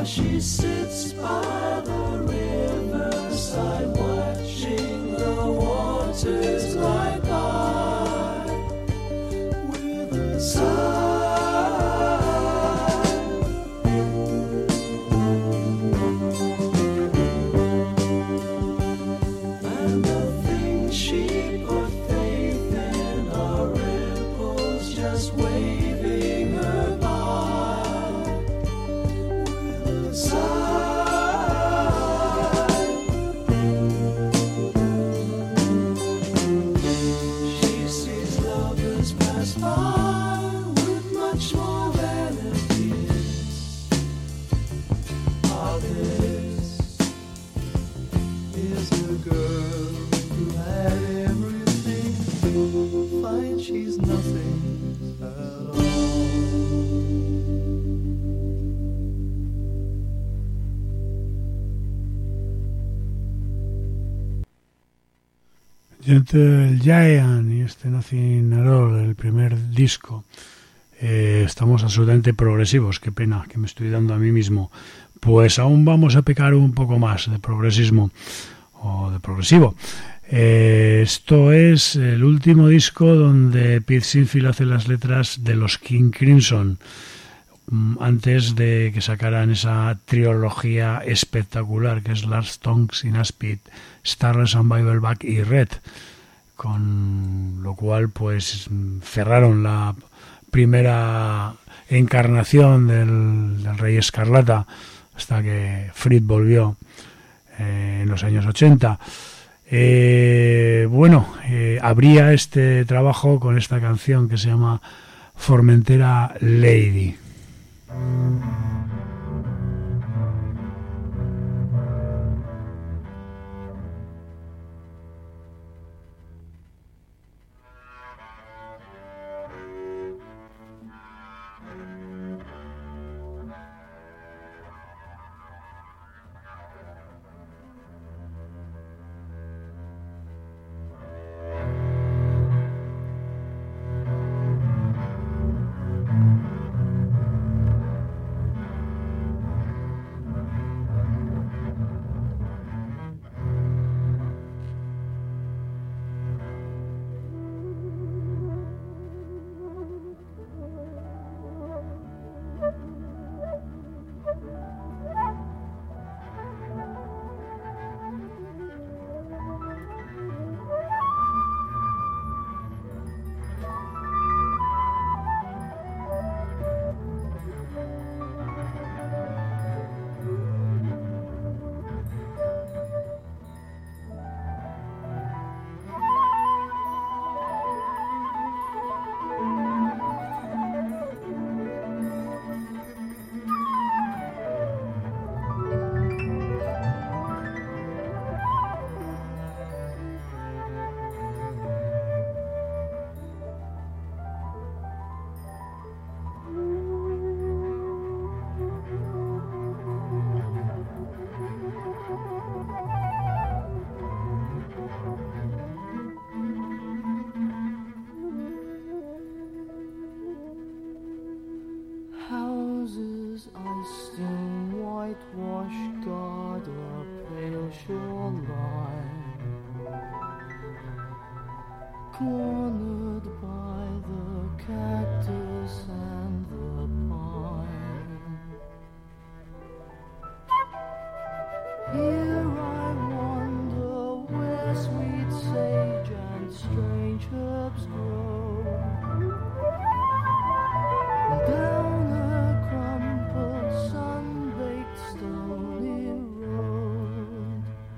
As she sits by the riverside, watching the waters glide by with a sigh. And the things she put faith in are ripples just waving her by with a sigh. She sees lovers pass by with much more vanities. Ah, this is the girl who had everything, finds she's nothing at all. Gentle Giant y este Nothing at All, el primer disco. Estamos absolutamente progresivos, qué pena que me estoy dando a mí mismo. Pues aún vamos a pecar un poco más de progresismo o de progresivo. Esto es el último disco donde Pete Sinfield hace las letras de los King Crimson, antes de que sacaran esa trilogía espectacular que es Last Songs in Aspid, Starless and Bibleback y Red, con lo cual pues cerraron la primera encarnación del Rey Escarlata hasta que Fried volvió en los años 80. Abría este trabajo con esta canción que se llama Formentera Lady. Houses iced in whitewash guard a pale shoreline, cornered by the cactus and the pine. Here I wander where sweet sage and strange herbs grow. Down a crumpled, sun-baked, stony road,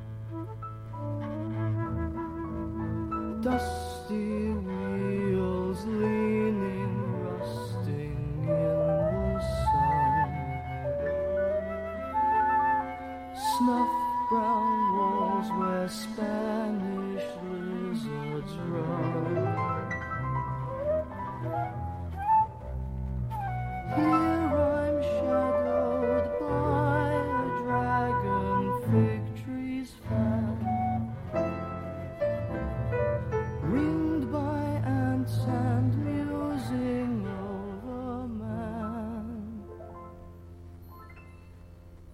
dusty wheels leaning, rusting in the sun, snuff-brown walls where Spanish lizards run. Here I'm shadowed by a dragon, fig trees fan, ringed by ants and musing over man.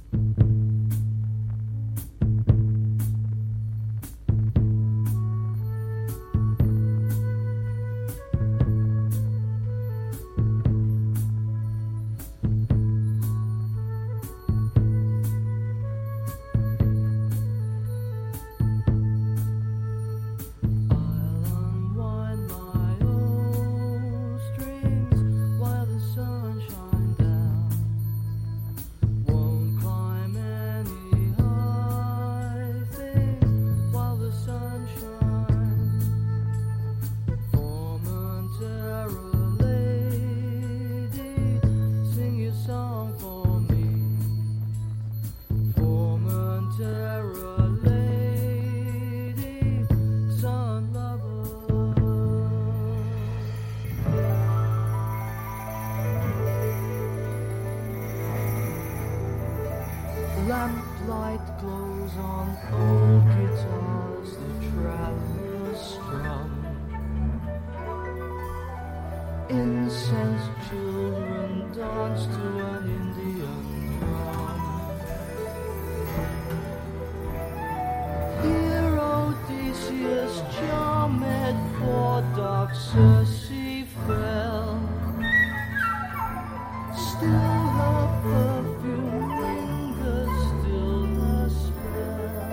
Lamplight glows on old guitars the travelers strum. Incense children dance to an Indian drum. Here Odysseus charmed poor dark Circe fell. Still her perfume lingers, still her spell.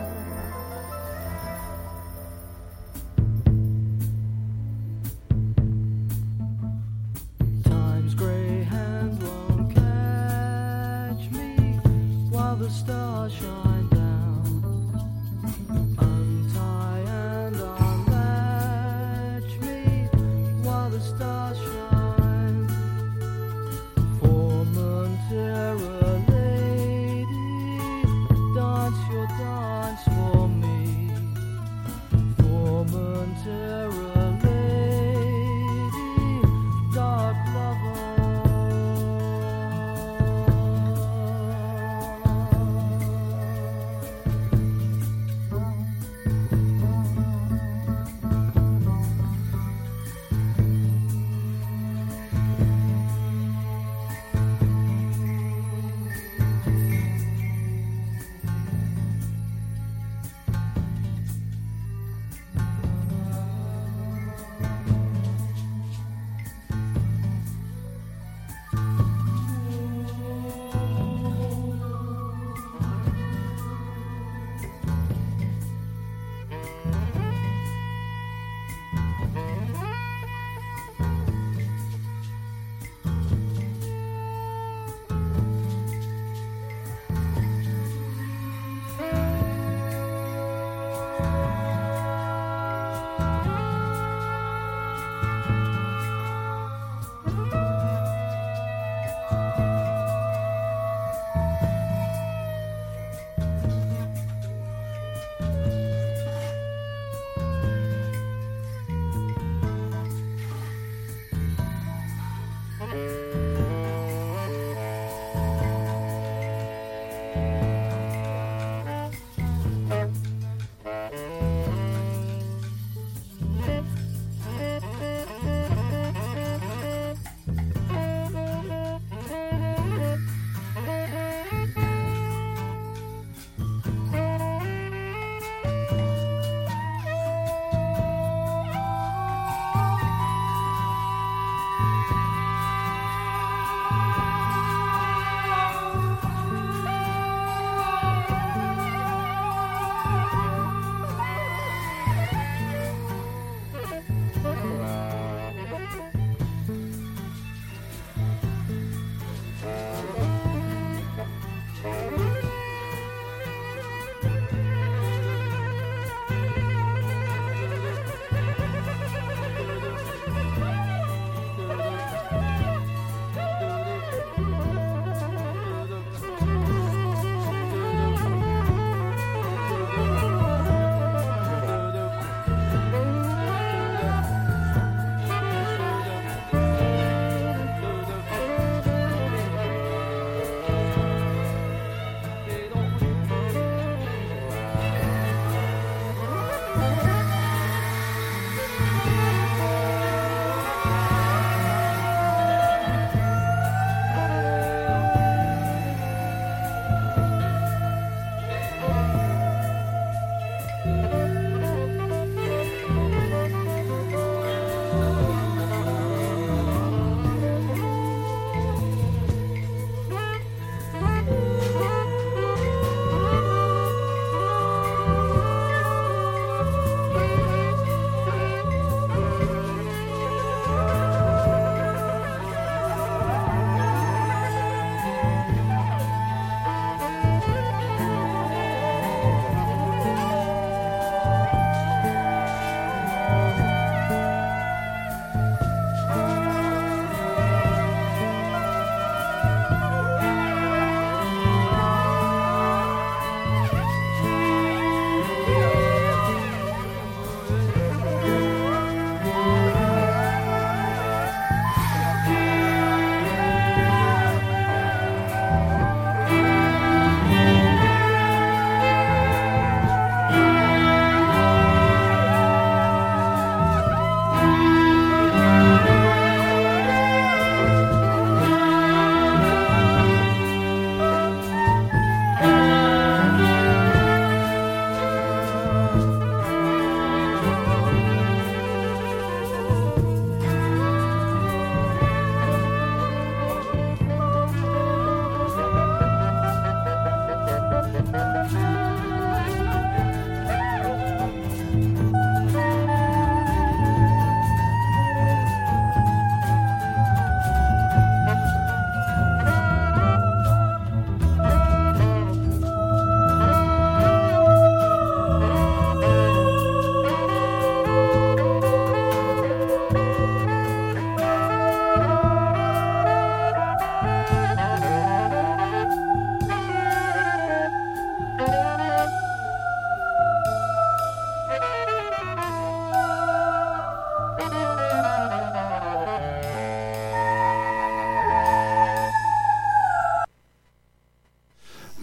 Time's grey hand won't catch me while the stars shine down. Untie and unlatch me while the stars shine. Terror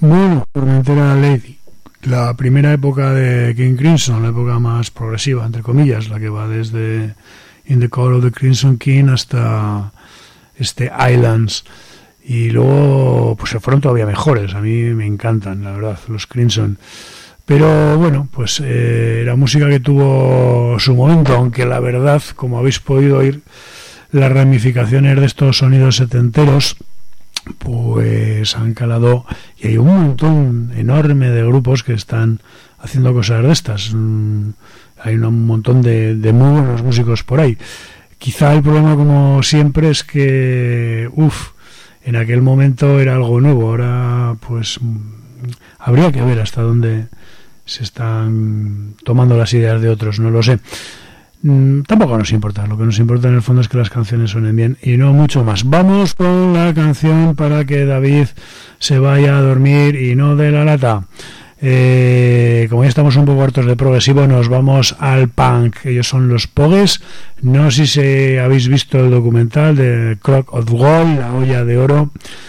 Bueno, Tormentera Lady, la primera época de King Crimson, la época más progresiva, entre comillas, la que va desde In the Call of the Crimson King hasta Islands, y luego pues se fueron todavía mejores. A mí me encantan, la verdad, los Crimson. Pero bueno, pues era música que tuvo su momento, aunque la verdad, como habéis podido oír, las ramificaciones de estos sonidos setenteros pues han calado, y hay un montón enorme de grupos que están haciendo cosas de estas. Hay un montón de muy buenos músicos por ahí. Quizá el problema, como siempre, es que en aquel momento era algo nuevo. Ahora pues habría que ver hasta dónde se están tomando las ideas de otros, no lo sé. Tampoco nos importa, lo que nos importa en el fondo es que las canciones suenen bien y no mucho más. Vamos con la canción para que David se vaya a dormir y no de la lata. Como ya estamos un poco hartos de progresivo, nos vamos al punk. Ellos son los Pogues. No sé si habéis visto el documental de Crock of Gold, la olla de oro,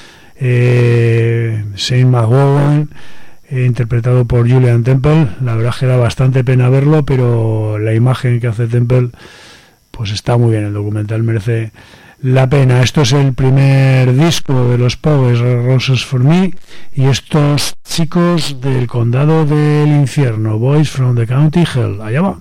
Shane McGowan, interpretado por Julian Temple. La verdad que da bastante pena verlo, pero la imagen que hace Temple pues está muy bien. El documental merece la pena. Esto es el primer disco de los Pogues, Roses for Me, y estos chicos del condado del infierno, Boys from the County Hell. Allá va.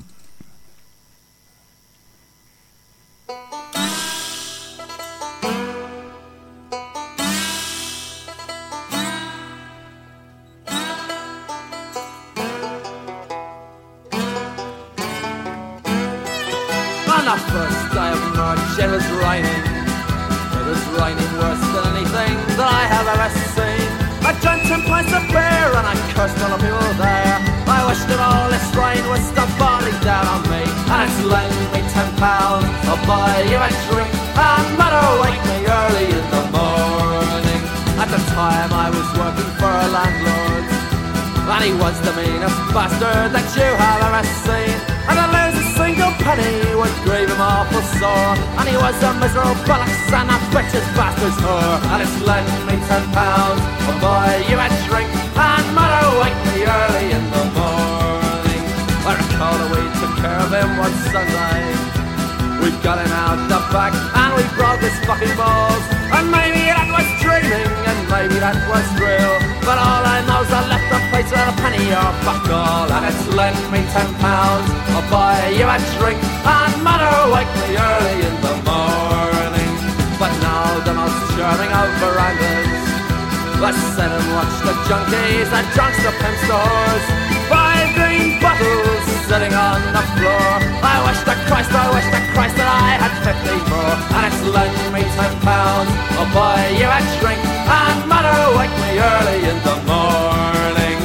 On the first day of March it was raining. It was raining worse than anything that I have ever seen. I drank 10 pints of beer and I cursed all the people there. I wished that all this rain would stop falling down on me. And it's lent me £10, I'll buy you a drink, and mother wake me early in the morning. At the time I was working for a landlord, and he was the meanest bastard that you have ever seen. And to lose a single penny would grieve him awful sore. And he was a miserable bollocks and a bitch's bastard's whore. And it's lent me £10, I'll buy you a drink, and mother wake me early in the morning. I recall that we took care of him one Sunday. We got him out the back and we broke his fucking balls. And maybe that was dreaming and maybe that was real, but all I know is I left the place with a penny or fuck all. And it's lent me £10, I'll buy you a drink, and mother wake me early in the morning. But now the most charming of verandas, let's sit and watch the junkies, the drunks, the pimps, the whores. 5 green bottles sitting on the floor. I wish to Christ that I had 50 more. And it's lent me £10, I'll buy you a drink, and mother wake me early in the morning.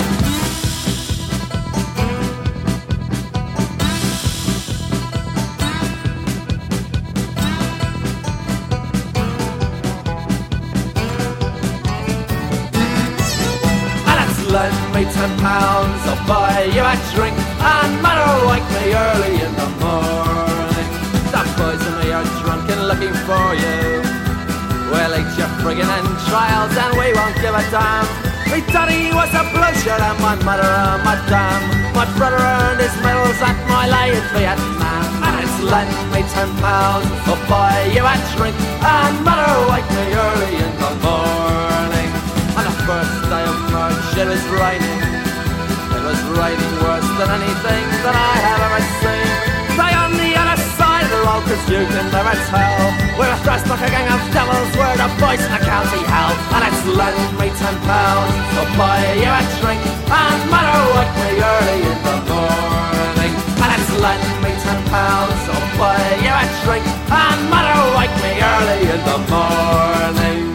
Lend me £10, I'll buy you a drink, and mother wake me early in the morning. The boys and me are drunk and looking for you. We'll eat your friggin' entrails and we won't give a damn. Me daddy was a blue shirt and my mother a madame. My brother earned his medals at my lay in Vietnam. And it's lend me £10, I'll buy you a drink, and mother wake me early in the morning. On the first day of March it was raining. It was raining worse than anything that I have ever seen. Stay on the other side of the road, cause you can never tell. We're dressed like a gang of devils, we're the boys in the county hell. And it's lend me £10, I'll buy you a drink, and mother wake me early in the morning. And it's lend me £10, I'll buy you a drink, and mother wake me early in the morning.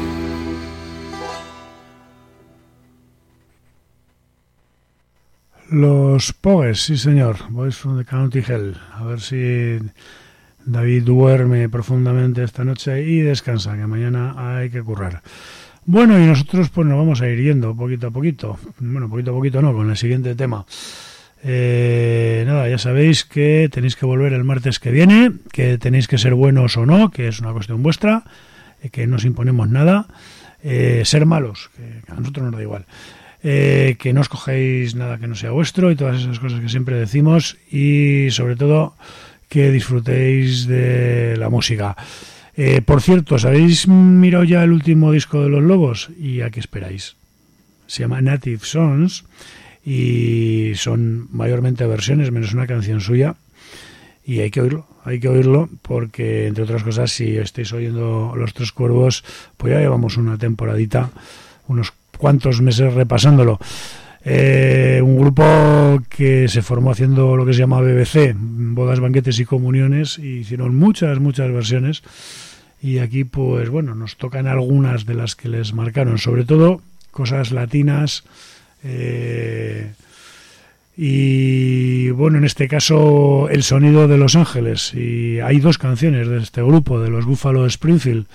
Los Pogues, sí señor, Boys from the County Hell. A ver si David duerme profundamente esta noche y descansa, que mañana hay que currar. Bueno, y nosotros pues nos vamos a ir yendo poquito a poquito. Bueno, poquito a poquito no, con el siguiente tema. Nada, ya sabéis que tenéis que volver el martes que viene, que tenéis que ser buenos o no, que es una cuestión vuestra, que no os imponemos nada. ser malos, que a nosotros nos da igual. Que no os cogéis nada que no sea vuestro y todas esas cosas que siempre decimos, y sobre todo que disfrutéis de la música. Por cierto, ¿os habéis mirado ya el último disco de Los Lobos? ¿Y a qué esperáis? Se llama Native Songs y son mayormente versiones, menos una canción suya, y hay que oírlo porque, entre otras cosas, si estáis oyendo Los Tres Cuervos, pues ya llevamos una temporadita, unos cuantos meses repasándolo. Un grupo que se formó haciendo lo que se llama BBC, bodas, banquetes y comuniones, y hicieron muchas versiones, y aquí pues bueno, nos tocan algunas de las que les marcaron, sobre todo cosas latinas, y bueno, en este caso el sonido de Los Ángeles, y hay dos canciones de este grupo, de los Buffalo Springfield,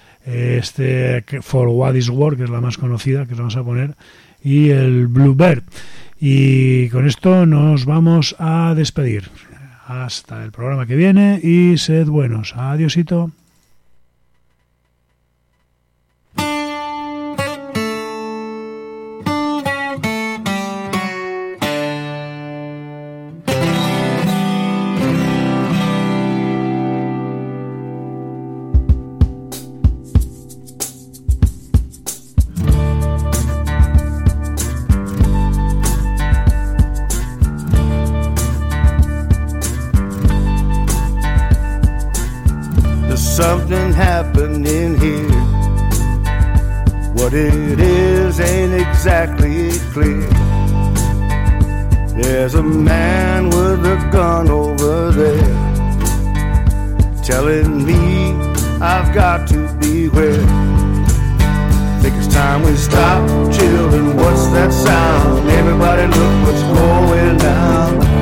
For What Is Worth, que es la más conocida, que os vamos a poner, y el Bluebird. Y con esto nos vamos a despedir hasta el programa que viene, y sed buenos. Adiósito. Something happening here. What it is ain't exactly clear. There's a man with a gun over there telling me I've got to beware. Think it's time we stop, children, what's that sound? Everybody look what's going down.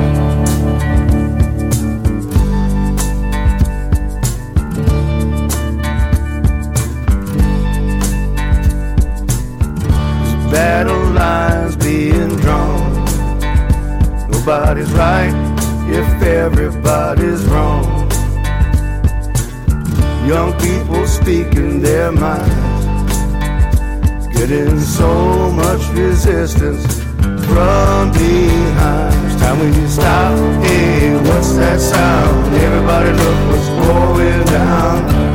Battle lines being drawn. Nobody's right if everybody's wrong. Young people speaking their minds, getting so much resistance from behind. It's time we stop. Hey, what's that sound? Everybody look what's going down.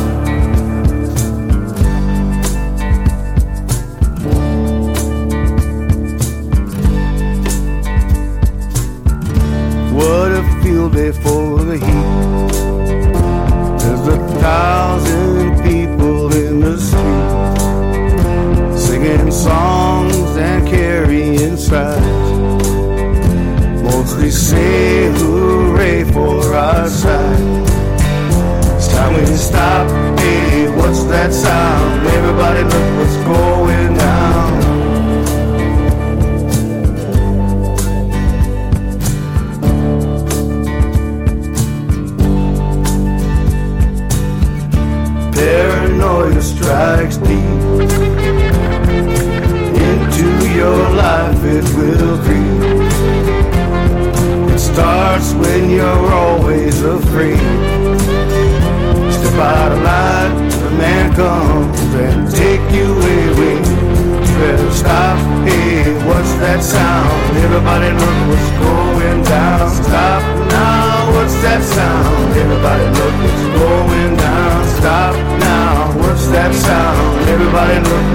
What a field day for the heat. There's 1,000 people in the street, singing songs and carrying signs. Mostly say hooray for our side. It's time we stop. Hey, what's that sound? Everybody look what's going down. Paranoia strikes deep into your life, it will creep. It starts when you're always afraid. Step out of line, the man comes and take you away. Better stop, hey, what's that sound? Everybody look what's going down. Stop now, what's that sound? Everybody look what's going down. Stop now, what's that sound? Everybody look